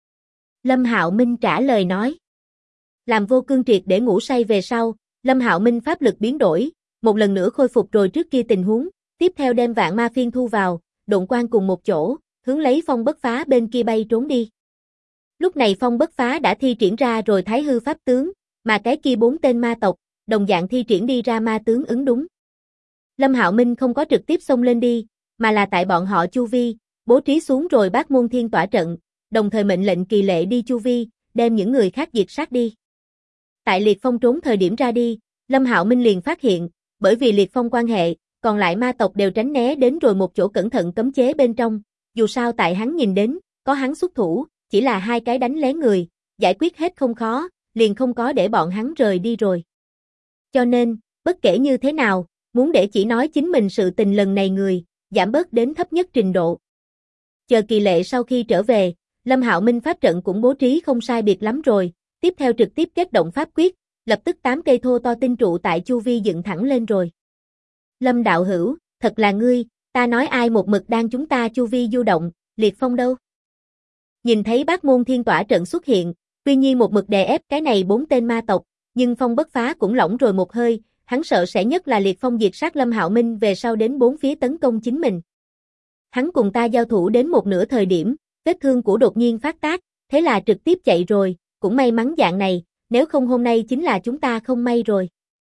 Lâm Hạo Minh trả lời nói. Làm Vô Cương triệt để ngủ say về sau, Lâm Hạo Minh pháp lực biến đổi, một lần nữa khôi phục rồi trước kia tình huống, tiếp theo đem vạn ma phiên thu vào, độn quang cùng một chỗ, hướng lấy Phong Bất Phá bên kia bay trốn đi. Lúc này Phong Bất Phá đã thi triển ra rồi Thái Hư pháp tướng, mà cái kia 4 tên ma tộc, đồng dạng thi triển đi ra ma tướng ứng đúng. Lâm Hạo Minh không có trực tiếp xông lên đi, mà là tại bọn họ chu vi, bố trí xuống rồi Bát Môn Thiên Tỏa trận, đồng thời mệnh lệnh Kỳ Lệ đi chu vi, đem những người khác diệt sát đi. Tại Liệt Phong trốn thời điểm ra đi, Lâm Hạo Minh liền phát hiện, bởi vì Liệt Phong quan hệ, còn lại ma tộc đều tránh né đến rồi một chỗ cẩn thận cấm chế bên trong, dù sao tại hắn nhìn đến, có hắn xuất thủ, chỉ là 2 cái đánh lén người, giải quyết hết không khó, liền không có để bọn hắn rời đi rồi. Cho nên, bất kể như thế nào, muốn để chỉ nói chính mình sự tình lần này người, giảm bớt đến thấp nhất trình độ. Chờ Kỳ Lệ sau khi trở về, Lâm Hạo Minh pháp trận cũng bố trí không sai biệt lắm rồi, tiếp theo trực tiếp kết động pháp quyết, lập tức 8 cây thô to tinh trụ tại chu vi dựng thẳng lên rồi. Lâm đạo hữu, thật là ngươi, ta nói ai một mực đang chúng ta chu vi du động, Liệt Phong đâu? Nhìn thấy Bát Môn Thiên Tỏa trận xuất hiện, tuy nhiên một mực đè ép cái này 4 tên ma tộc, nhưng Phong Bất Phá cũng lỏng rồi một hơi, hắn sợ sẽ nhất là Liệt Phong diệt sát Lâm Hạo Minh về sau đến 4 phía tấn công chính mình. Hắn cùng ta giao thủ đến một nửa thời điểm, vết thương của đột nhiên phát tác, thế là trực tiếp chạy rồi, cũng may mắn dạng này, nếu không hôm nay chính là chúng ta không may rồi.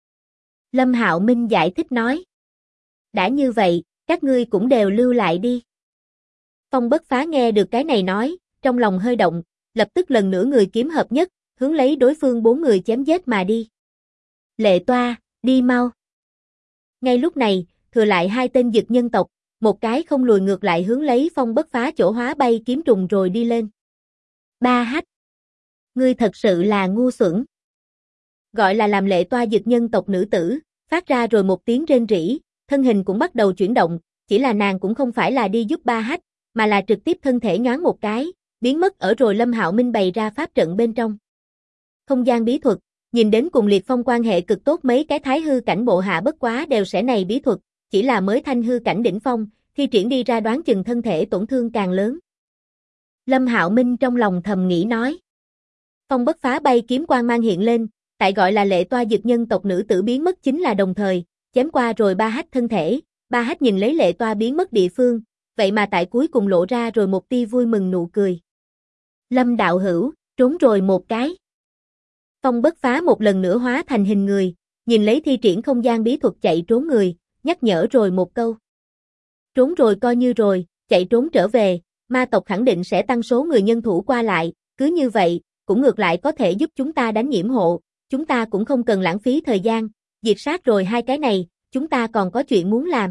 Lâm Hạo Minh giải thích nói. Đã như vậy, các ngươi cũng đều lưu lại đi. Phong Bất Phá nghe được cái này nói, trong lòng hơi động, lập tức lần nữa người kiếm hợp nhất, hướng lấy đối phương 4 người chém giết mà đi. Lệ Toa, đi mau. Ngay lúc này, thừa lại 2 tên dực nhân tộc, một cái không lùi ngược lại hướng lấy Phong Bất Phá chỗ hóa bay kiếm trùng rồi đi lên. Ba Hách, ngươi thật sự là ngu xuẩn. Gọi là làm Lệ Toa dực nhân tộc nữ tử, phát ra rồi một tiếng rên rỉ, thân hình cũng bắt đầu chuyển động, chỉ là nàng cũng không phải là đi giúp Ba Hách, mà là trực tiếp thân thể nhoáng một cái, biến mất ở rồi Lâm Hạo Minh bày ra pháp trận bên trong. Không gian bí thuật, Nhìn đến cùng Liệt Phong quan hệ cực tốt mấy cái thái hư cảnh bộ hạ bất quá đều sẽ này bí thuật, chỉ là mới thanh hư cảnh đỉnh phong, thi triển đi ra đoán chừng thân thể tổn thương càng lớn. Lâm Hạo Minh trong lòng thầm nghĩ nói. Phong bất phá bay kiếm quang mang hiện lên, tại gọi là Lệ Toa dực nhân tộc nữ tử biến mất chính là đồng thời, chém qua rồi Ba Hách thân thể, Ba Hách nhìn lấy Lệ Toa biến mất địa phương, vậy mà tại cuối cùng lộ ra rồi một tia vui mừng nụ cười. Lâm đạo hữu, trốn rồi một cái. Phong bất phá một lần nữa hóa thành hình người, nhìn lấy thi triển không gian bí thuật chạy trốn người, nhắc nhở rồi một câu. Trốn rồi coi như rồi, chạy trốn trở về, ma tộc khẳng định sẽ tăng số người nhân thủ qua lại, cứ như vậy, cũng ngược lại có thể giúp chúng ta đánh nhiễm hộ, chúng ta cũng không cần lãng phí thời gian, diệt sát rồi hai cái này, chúng ta còn có chuyện muốn làm.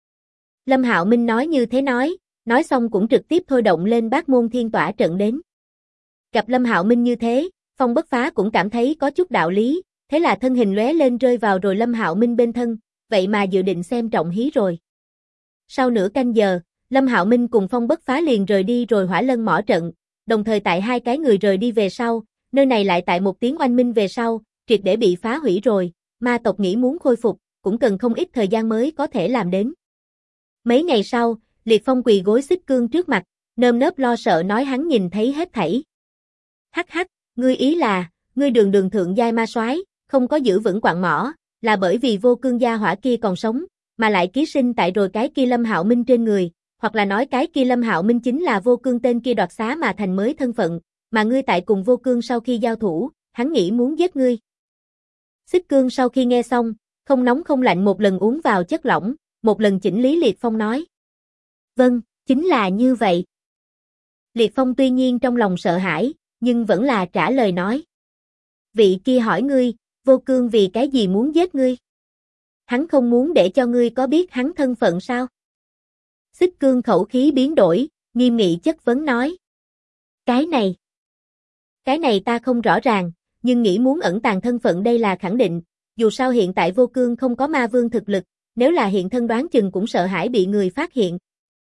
Lâm Hạo Minh nói như thế nói xong cũng trực tiếp thôi động lên Bát Môn Thiên Tỏa trận đến. Gặp Lâm Hạo Minh như thế, Phong bất phá cũng cảm thấy có chút đạo lý, thế là thân hình lóe lên rơi vào rồi Lâm Hạo Minh bên thân, vậy mà dự định xem trọng hí rồi. Sau nửa canh giờ, Lâm Hạo Minh cùng Phong bất phá liền rời đi rồi Hỏa Lân mỏ trận, đồng thời tại hai cái người rời đi về sau, nơi này lại tại một tiếng oanh minh về sau, triệt để bị phá hủy rồi, ma tộc nghĩ muốn khôi phục, cũng cần không ít thời gian mới có thể làm đến. Mấy ngày sau, Liệt Phong quỳ gối Xích Cương trước mặt, nơm nớp lo sợ nói hắn nhìn thấy hết thảy. Hắc hắc, ngươi ý là, ngươi đường đường thượng giai ma soái, không có giữ vững quặng mỏ, là bởi vì vô cương gia hỏa kia còn sống, mà lại ký sinh tại rồi cái kia Lâm Hạo Minh trên người, hoặc là nói cái kia Lâm Hạo Minh chính là vô cương tên kia đoạt xá mà thành mới thân phận, mà ngươi tại cùng vô cương sau khi giao thủ, hắn nghĩ muốn giết ngươi. Xích Cương sau khi nghe xong, không nóng không lạnh một lần uống vào chất lỏng, một lần chỉnh lý Liệt Phong nói. Vâng, chính là như vậy. Liệt Phong tuy nhiên trong lòng sợ hãi, nhưng vẫn là trả lời nói. Vị kia hỏi ngươi, vô cương vì cái gì muốn giết ngươi? Hắn không muốn để cho ngươi có biết hắn thân phận sao? Xích Cương khẩu khí biến đổi, nghiêm nghị chất vấn nói. Cái này ta không rõ ràng, nhưng nghĩ muốn ẩn tàng thân phận đây là khẳng định, dù sao hiện tại vô cương không có ma vương thực lực, nếu là hiện thân đoán chừng cũng sợ hãi bị người phát hiện.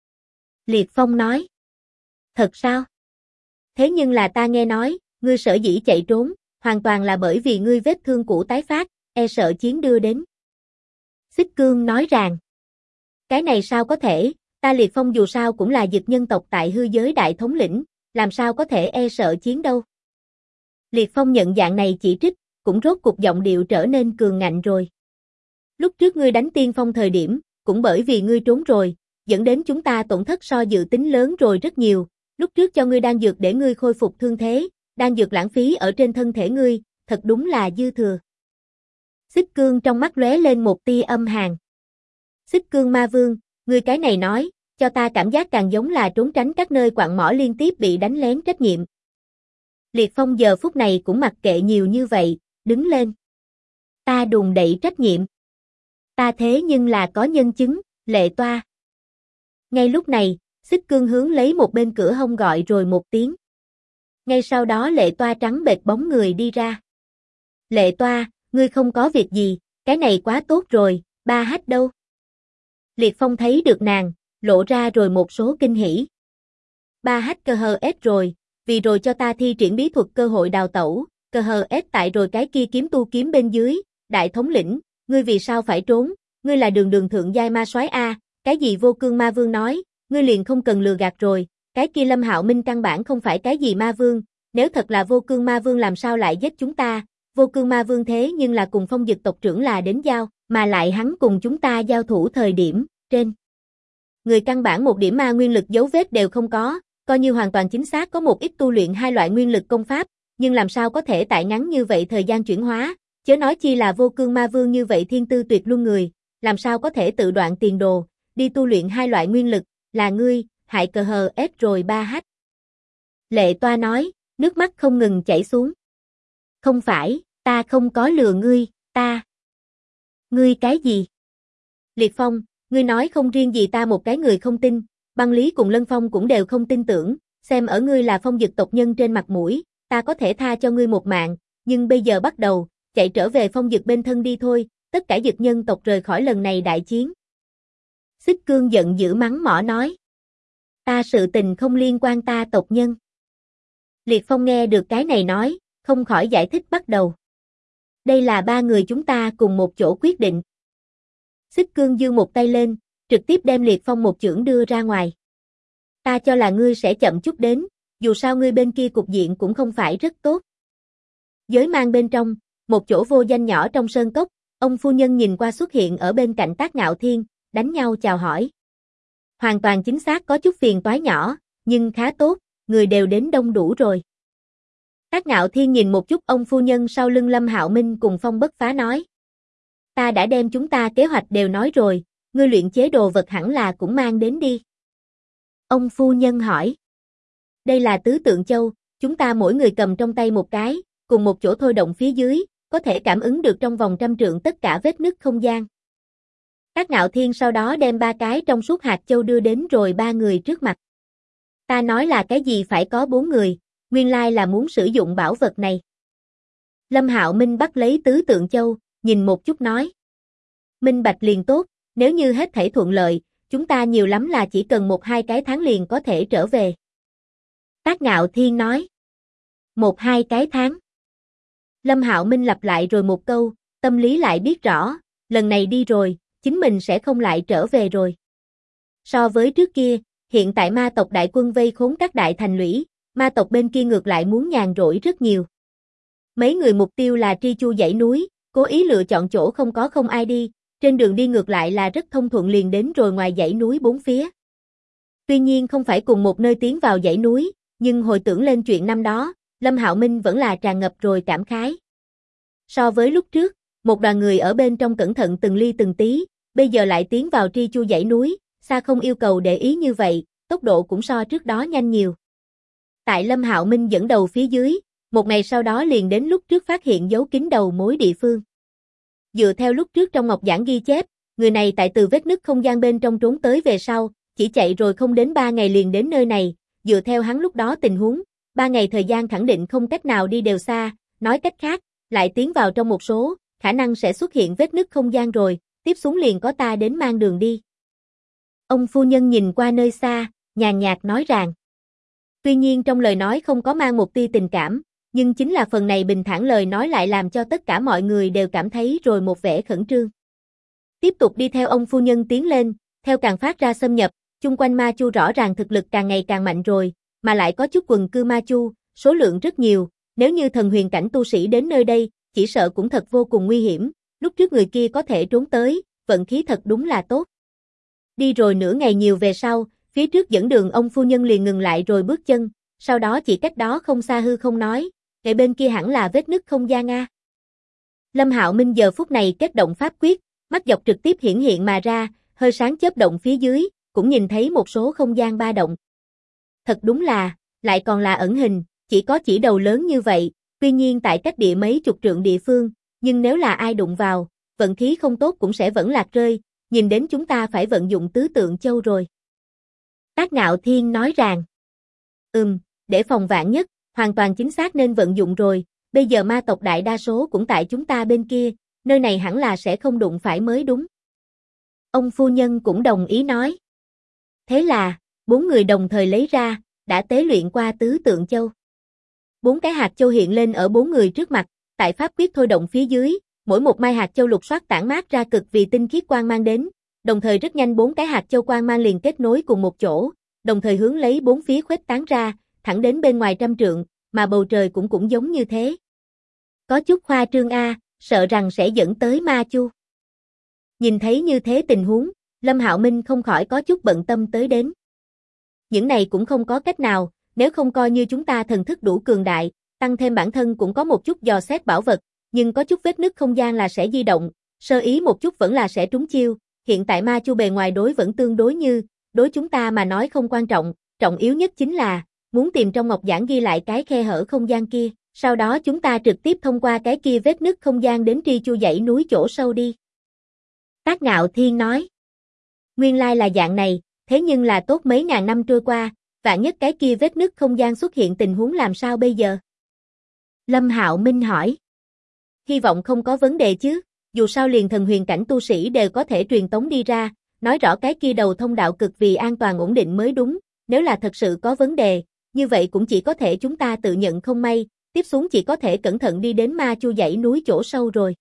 Liệt Phong nói. Thật sao? Thế nhưng là ta nghe nói, ngươi sở dĩ chạy trốn, hoàn toàn là bởi vì ngươi vết thương cũ tái phát, e sợ chiến đưa đến. Xích Cương nói rằng. Cái này sao có thể, ta Liệt Phong dù sao cũng là dực nhân tộc tại hư giới đại thống lĩnh, làm sao có thể e sợ chiến đâu. Liệt Phong nhận dạng này chỉ trích, cũng rốt cục giọng điệu trở nên cường ngạnh rồi. Lúc trước ngươi đánh tiên phong thời điểm, cũng bởi vì ngươi trốn rồi, dẫn đến chúng ta tổn thất so dự tính lớn rồi rất nhiều, lúc trước cho ngươi đan dược để ngươi khôi phục thương thế, đan dược lãng phí ở trên thân thể ngươi, thật đúng là dư thừa. Xích Cương trong mắt lóe lên một tia âm hàn. Xích Cương ma vương, ngươi cái này nói, cho ta cảm giác càng giống là trốn tránh các nơi quặng mỏ liên tiếp bị đánh lén trách nhiệm. Liệt Phong giờ phút này cũng mặc kệ nhiều như vậy, đứng lên. Ta đùn đẩy trách nhiệm. Ta thế nhưng là có nhân chứng, Lệ Toa. Ngay lúc này, Xích Cương hướng lấy một bên cửa hông gọi rồi một tiếng. Ngay sau đó Lệ Toa trắng bệch bóng người đi ra. Lệ Toa, ngươi không có việc gì, cái này quá tốt rồi, Ba Hách đâu? Liệt Phong thấy được nàng, lộ ra rồi một số kinh hỉ. Ba Hách cơ hờ ết rồi, vì rồi cho ta thi triển bí thuật cơ hội đào tẩu, cơ hờ ết tại rồi cái kia kiếm tu kiếm bên dưới, đại thống lĩnh, ngươi vì sao phải trốn, ngươi là đường đường thượng giai ma soái a, cái gì vô cương ma vương nói, ngươi liền không cần lừa gạt rồi, cái kia Lâm Hạo Minh căn bản không phải cái gì ma vương, nếu thật là vô cương ma vương làm sao lại giết chúng ta, vô cương ma vương thế nhưng là cùng Phong Dực tộc trưởng là đến giao, mà lại hắn cùng chúng ta giao thủ thời điểm, trên người căn bản một điểm ma nguyên lực dấu vết đều không có, coi như hoàn toàn chính xác có một ít tu luyện hai loại nguyên lực công pháp, nhưng làm sao có thể tại ngắn như vậy thời gian chuyển hóa, chớ nói chi là vô cương ma vương như vậy thiên tư tuyệt luân người, làm sao có thể tự đoạn tiền đồ, đi tu luyện hai loại nguyên lực, là ngươi, hại cờ hờ ết rồi Ba Hách. Lệ Toa nói, nước mắt không ngừng chảy xuống. Không phải, ta không có lừa ngươi, ta. Ngươi cái gì? Liệt Phong, ngươi nói không riêng gì ta một cái người không tin, Băng Lý cùng Lân Phong cũng đều không tin tưởng, xem ở ngươi là Phong Dực tộc nhân trên mặt mũi, ta có thể tha cho ngươi một mạng, nhưng bây giờ bắt đầu, chạy trở về Phong Dực bên thân đi thôi, tất cả dực nhân tộc rời khỏi lần này đại chiến. Xích Cương giận dữ mắng mỏ nói. Ta sự tình không liên quan ta tộc nhân. Liệt Phong nghe được cái này nói, không khỏi giải thích bắt đầu. Đây là ba người chúng ta cùng một chỗ quyết định. Xích Cương giương một tay lên, trực tiếp đem Liệt Phong một chưởng đưa ra ngoài. Ta cho là ngươi sẽ chậm chút đến, dù sao ngươi bên kia cục diện cũng không phải rất tốt. Giới mang bên trong, một chỗ vô danh nhỏ trong sơn cốc, ông phu nhân nhìn qua xuất hiện ở bên cạnh Tác Ngạo Thiên, đánh nhau chào hỏi. Hoàn toàn chính xác có chút phiền toái nhỏ, nhưng khá tốt, người đều đến đông đủ rồi. Tác Ngạo Thiên nhìn một chút ông phu nhân sau lưng Lâm Hạo Minh cùng Phong Bất Phá nói. Ta đã đem chúng ta kế hoạch đều nói rồi, ngươi luyện chế đồ vật hẳn là cũng mang đến đi. Ông phu nhân hỏi. Đây là tứ tượng châu, chúng ta mỗi người cầm trong tay một cái, cùng một chỗ thôi động phía dưới, có thể cảm ứng được trong vòng 100 trượng tất cả vết nứt không gian. Tác Ngạo Thiên sau đó đem 3 cái trong suốt hạt châu đưa đến rồi 3 người trước mặt. Ta nói là cái gì phải có 4 người, nguyên lai là muốn sử dụng bảo vật này. Lâm Hạo Minh bắt lấy tứ tượng châu, nhìn một chút nói. Minh bạch liền tốt, nếu như hết thảy thuận lợi, chúng ta nhiều lắm là chỉ cần 1-2 cái tháng liền có thể trở về. Tác Ngạo Thiên nói. 1-2 cái tháng. Lâm Hạo Minh lặp lại rồi một câu, tâm lý lại biết rõ, lần này đi rồi, chính mình sẽ không lại trở về rồi. So với trước kia, hiện tại ma tộc đại quân vây khốn các đại thành lũy, ma tộc bên kia ngược lại muốn nhàn rỗi rất nhiều. Mấy người mục tiêu là Tri Chu dãy núi, cố ý lựa chọn chỗ không ai đi, trên đường đi ngược lại là rất thông thuận liền đến rồi ngoài dãy núi bốn phía. Tuy nhiên không phải cùng một nơi tiến vào dãy núi, nhưng hồi tưởng lên chuyện năm đó, Lâm Hạo Minh vẫn là tràn ngập rồi cảm khái. So với lúc trước, một đoàn người ở bên trong cẩn thận từng ly từng tí, bây giờ lại tiến vào Tri Chu dãy núi, xa không yêu cầu để ý như vậy, tốc độ cũng so trước đó nhanh nhiều. Tại Lâm Hạo Minh dẫn đầu phía dưới, một ngày sau đó liền đến lúc trước phát hiện dấu kín đầu mối địa phương. Dựa theo lúc trước trong ngọc giảng ghi chép, người này tại từ vết nứt không gian bên trong trốn tới về sau, chỉ chạy rồi không đến 3 ngày liền đến nơi này, dựa theo hắn lúc đó tình huống, 3 ngày thời gian khẳng định không cách nào đi đều xa, nói cách khác, lại tiến vào trong một số, khả năng sẽ xuất hiện vết nứt không gian rồi, tiếp xuống liền có ta đến mang đường đi. Ông phu nhân nhìn qua nơi xa, nhàn nhạt nói rằng. Tuy nhiên trong lời nói không có mang một tia tình cảm, nhưng chính là phần này bình thản lời nói lại làm cho tất cả mọi người đều cảm thấy rồi một vẻ khẩn trương. Tiếp tục đi theo ông phu nhân tiến lên, theo càng phát ra xâm nhập, chung quanh ma chu rõ ràng thực lực càng ngày càng mạnh rồi, mà lại có chút quần cư ma chu, số lượng rất nhiều, nếu như thần huyền cảnh tu sĩ đến nơi đây, chỉ sợ cũng thật vô cùng nguy hiểm, lúc trước người kia có thể trốn tới, vận khí thật đúng là tốt. Đi rồi nửa ngày nhiều về sau, phía trước dẫn đường ông phu nhân liền ngừng lại rồi bước chân, sau đó chỉ cách đó không xa hư không nói, ngay bên kia hẳn là vết nứt không gian a. Lâm Hạo Minh giờ phút này kết động pháp quyết, mắt dọc trực tiếp hiển hiện mà ra, hơi sáng chớp động phía dưới, cũng nhìn thấy một số không gian ba động. Thật đúng là, lại còn là ẩn hình, chỉ có chỉ đầu lớn như vậy, tuy nhiên tại cách địa mấy chục trượng địa phương, nhưng nếu là ai đụng vào, vận khí không tốt cũng sẽ vẫn lạc rơi, nhìn đến chúng ta phải vận dụng tứ tượng châu rồi. Tác Ngạo Thiên nói rằng, để phòng vạn nhất, hoàn toàn chính xác nên vận dụng rồi, bây giờ ma tộc đại đa số cũng tại chúng ta bên kia, nơi này hẳn là sẽ không đụng phải mới đúng. Ông phu nhân cũng đồng ý nói. Thế là, 4 người đồng thời lấy ra, đã tế luyện qua tứ tượng châu. 4 cái hạt châu hiện lên ở 4 người trước mặt, tại pháp quyết thôi động phía dưới, mỗi một mai hạt châu lục soát tản mát ra cực vì tinh khiết quang mang đến, đồng thời rất nhanh 4 cái hạt châu quang mang liền kết nối cùng một chỗ, đồng thời hướng lấy 4 phía khuếch tán ra, thẳng đến bên ngoài 100 trượng, mà bầu trời cũng giống như thế. Có chút khoa trương a, sợ rằng sẽ dẫn tới ma chu. Nhìn thấy như thế tình huống, Lâm Hạo Minh không khỏi có chút bận tâm tới đến. Những này cũng không có cách nào, nếu không coi như chúng ta thần thức đủ cường đại, tăng thêm bản thân cũng có một chút dò xét bảo vật, nhưng có chút vết nứt không gian là sẽ di động, sơ ý một chút vẫn là sẽ trúng chiêu, hiện tại ma chu bề ngoài đối vẫn tương đối như, đối chúng ta mà nói không quan trọng, trọng yếu nhất chính là, muốn tìm trong ngọc giảng ghi lại cái khe hở không gian kia, sau đó chúng ta trực tiếp thông qua cái kia vết nứt không gian đến Tri Chu dãy núi chỗ sâu đi. Tác Ngạo Thiên nói, nguyên lai là dạng này, thế nhưng là tốt mấy ngàn năm trôi qua, vạn nhất cái kia vết nứt không gian xuất hiện tình huống làm sao bây giờ? Lâm Hạo Minh hỏi. Hy vọng không có vấn đề chứ, dù sao liền thần huyền cảnh tu sĩ đều có thể truyền tống đi ra, nói rõ cái kia đầu thông đạo cực vì an toàn ổn định mới đúng, nếu là thật sự có vấn đề, như vậy cũng chỉ có thể chúng ta tự nhận không may, tiếp xuống chỉ có thể cẩn thận đi đến Ma Chu dãy núi chỗ sâu rồi.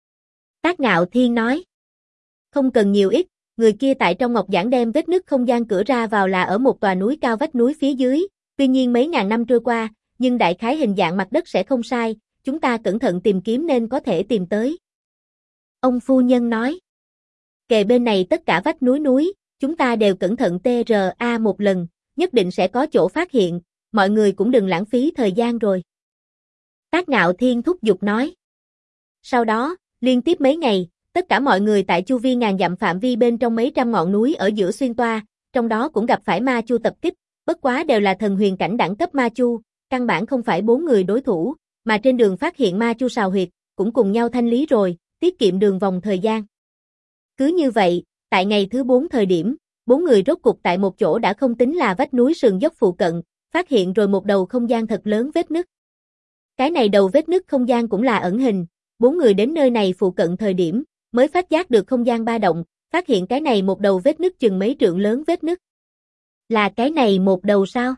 Tác Ngạo Thiên nói. Không cần nhiều ít, người kia tại trong ngọc giản đem vết nứt không gian cửa ra vào là ở một tòa núi cao vách núi phía dưới, tuy nhiên mấy ngàn năm trôi qua, nhưng đại khái hình dạng mặt đất sẽ không sai, chúng ta cẩn thận tìm kiếm nên có thể tìm tới. Ông phu nhân nói. Kề bên này tất cả vách núi, chúng ta đều cẩn thận TRA một lần, nhất định sẽ có chỗ phát hiện, mọi người cũng đừng lãng phí thời gian rồi. Tác Ngạo Thiên thúc giục nói. Sau đó, liên tiếp mấy ngày, tất cả mọi người tại chu vi ngàn dặm phạm vi bên trong mấy trăm ngọn núi ở giữa xuyên toa, trong đó cũng gặp phải Ma Chu tập kích, bất quá đều là thần huyền cảnh đẳng cấp Ma Chu, căn bản không phải 4 người đối thủ, mà trên đường phát hiện Ma Chu sào huyệt, cũng cùng nhau thanh lý rồi, tiết kiệm đường vòng thời gian. Cứ như vậy, tại ngày thứ 4 thời điểm, 4 người rốt cục tại một chỗ đã không tính là vách núi sườn dốc phụ cận, phát hiện rồi một đầu không gian thật lớn vết nứt. Cái này đầu vết nứt không gian cũng là ẩn hình, 4 người đến nơi này phụ cận thời điểm, mới phát giác được không gian ba động, phát hiện cái này một đầu vết nứt chừng mấy trượng lớn vết nứt. Là cái này một đầu sao?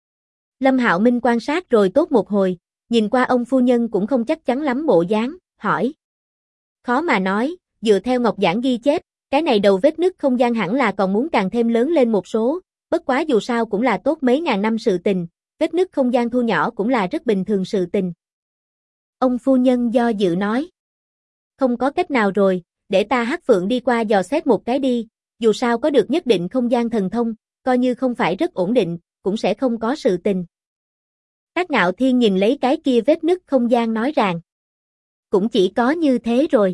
Lâm Hạo Minh quan sát rồi tốt một hồi, nhìn qua ông phu nhân cũng không chắc chắn lắm bộ dáng, hỏi. Khó mà nói, dựa theo ngọc giản ghi chép, cái này đầu vết nứt không gian hẳn là còn muốn càng thêm lớn lên một số, bất quá dù sao cũng là tốt mấy ngàn năm sự tình, vết nứt không gian thu nhỏ cũng là rất bình thường sự tình. Ông phu nhân do dự nói. Không có cách nào rồi, để ta Hắc Phượng đi qua dò xét một cái đi, dù sao có được nhất định không gian thần thông, coi như không phải rất ổn định, cũng sẽ không có sự tình. Tác Ngạo Thiên nhìn lấy cái kia vết nứt không gian nói rằng. Cũng chỉ có như thế rồi.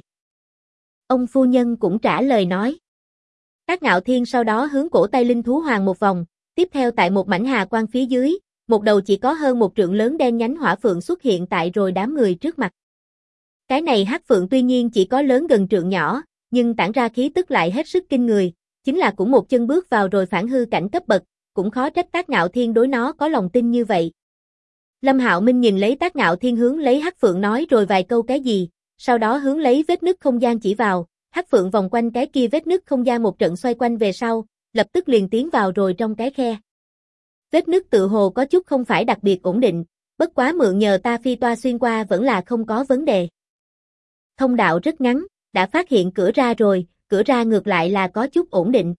Ông phu nhân cũng trả lời nói. Tác Ngạo Thiên sau đó hướng cổ tay linh thú hoàng một vòng, tiếp theo tại một mảnh hà quang phía dưới, một đầu chỉ có hơn một trượng lớn đen nhánh hỏa phượng xuất hiện tại rồi đám người trước mặt. Cái này hắc phượng tuy nhiên chỉ có lớn gần trượng nhỏ, nhưng tản ra khí tức lại hết sức kinh người, chính là cũng một chân bước vào rồi phản hư cảnh cấp bậc, cũng khó trách Tác Ngạo Thiên đối nó có lòng tin như vậy. Lâm Hạo Minh nhìn lấy Tác Ngạo Thiên hướng lấy hắc phượng nói rồi vài câu cái gì, sau đó hướng lấy vết nứt không gian chỉ vào, hắc phượng vòng quanh cái kia vết nứt không gian một trận xoay quanh về sau, lập tức liền tiến vào rồi trong cái khe. Vết nứt tự hồ có chút không phải đặc biệt ổn định, bất quá mượn nhờ ta phi toa xuyên qua vẫn là không có vấn đề. Thông đạo rất ngắn, đã phát hiện cửa ra rồi, cửa ra ngược lại là có chút ổn định.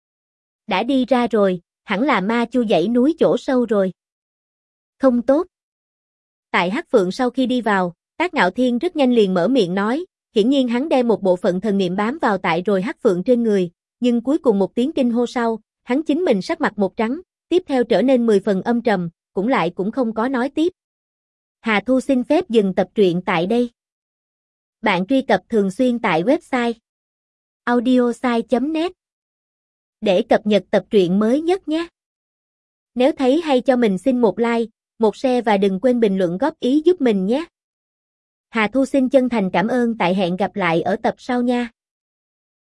Đã đi ra rồi, hẳn là Ma Chu dãy núi chỗ sâu rồi. Không tốt. Tại Hắc Phượng sau khi đi vào, Tác Ngạo Thiên rất nhanh liền mở miệng nói, hiển nhiên hắn đem một bộ phận thần niệm bám vào tại rồi Hắc Phượng trên người, nhưng cuối cùng một tiếng kinh hô sau, hắn chính mình sắc mặt một trắng, tiếp theo trở nên 10 phần âm trầm, cũng không có nói tiếp. Hà Thu xin phép dừng tập truyện tại đây. Bạn truy cập thường xuyên tại website audiosai.net để cập nhật tập truyện mới nhất nhé. Nếu thấy hay cho mình xin một like, một share và đừng quên bình luận góp ý giúp mình nhé. Hà Thu xin chân thành cảm ơn, tại hẹn gặp lại ở tập sau nha.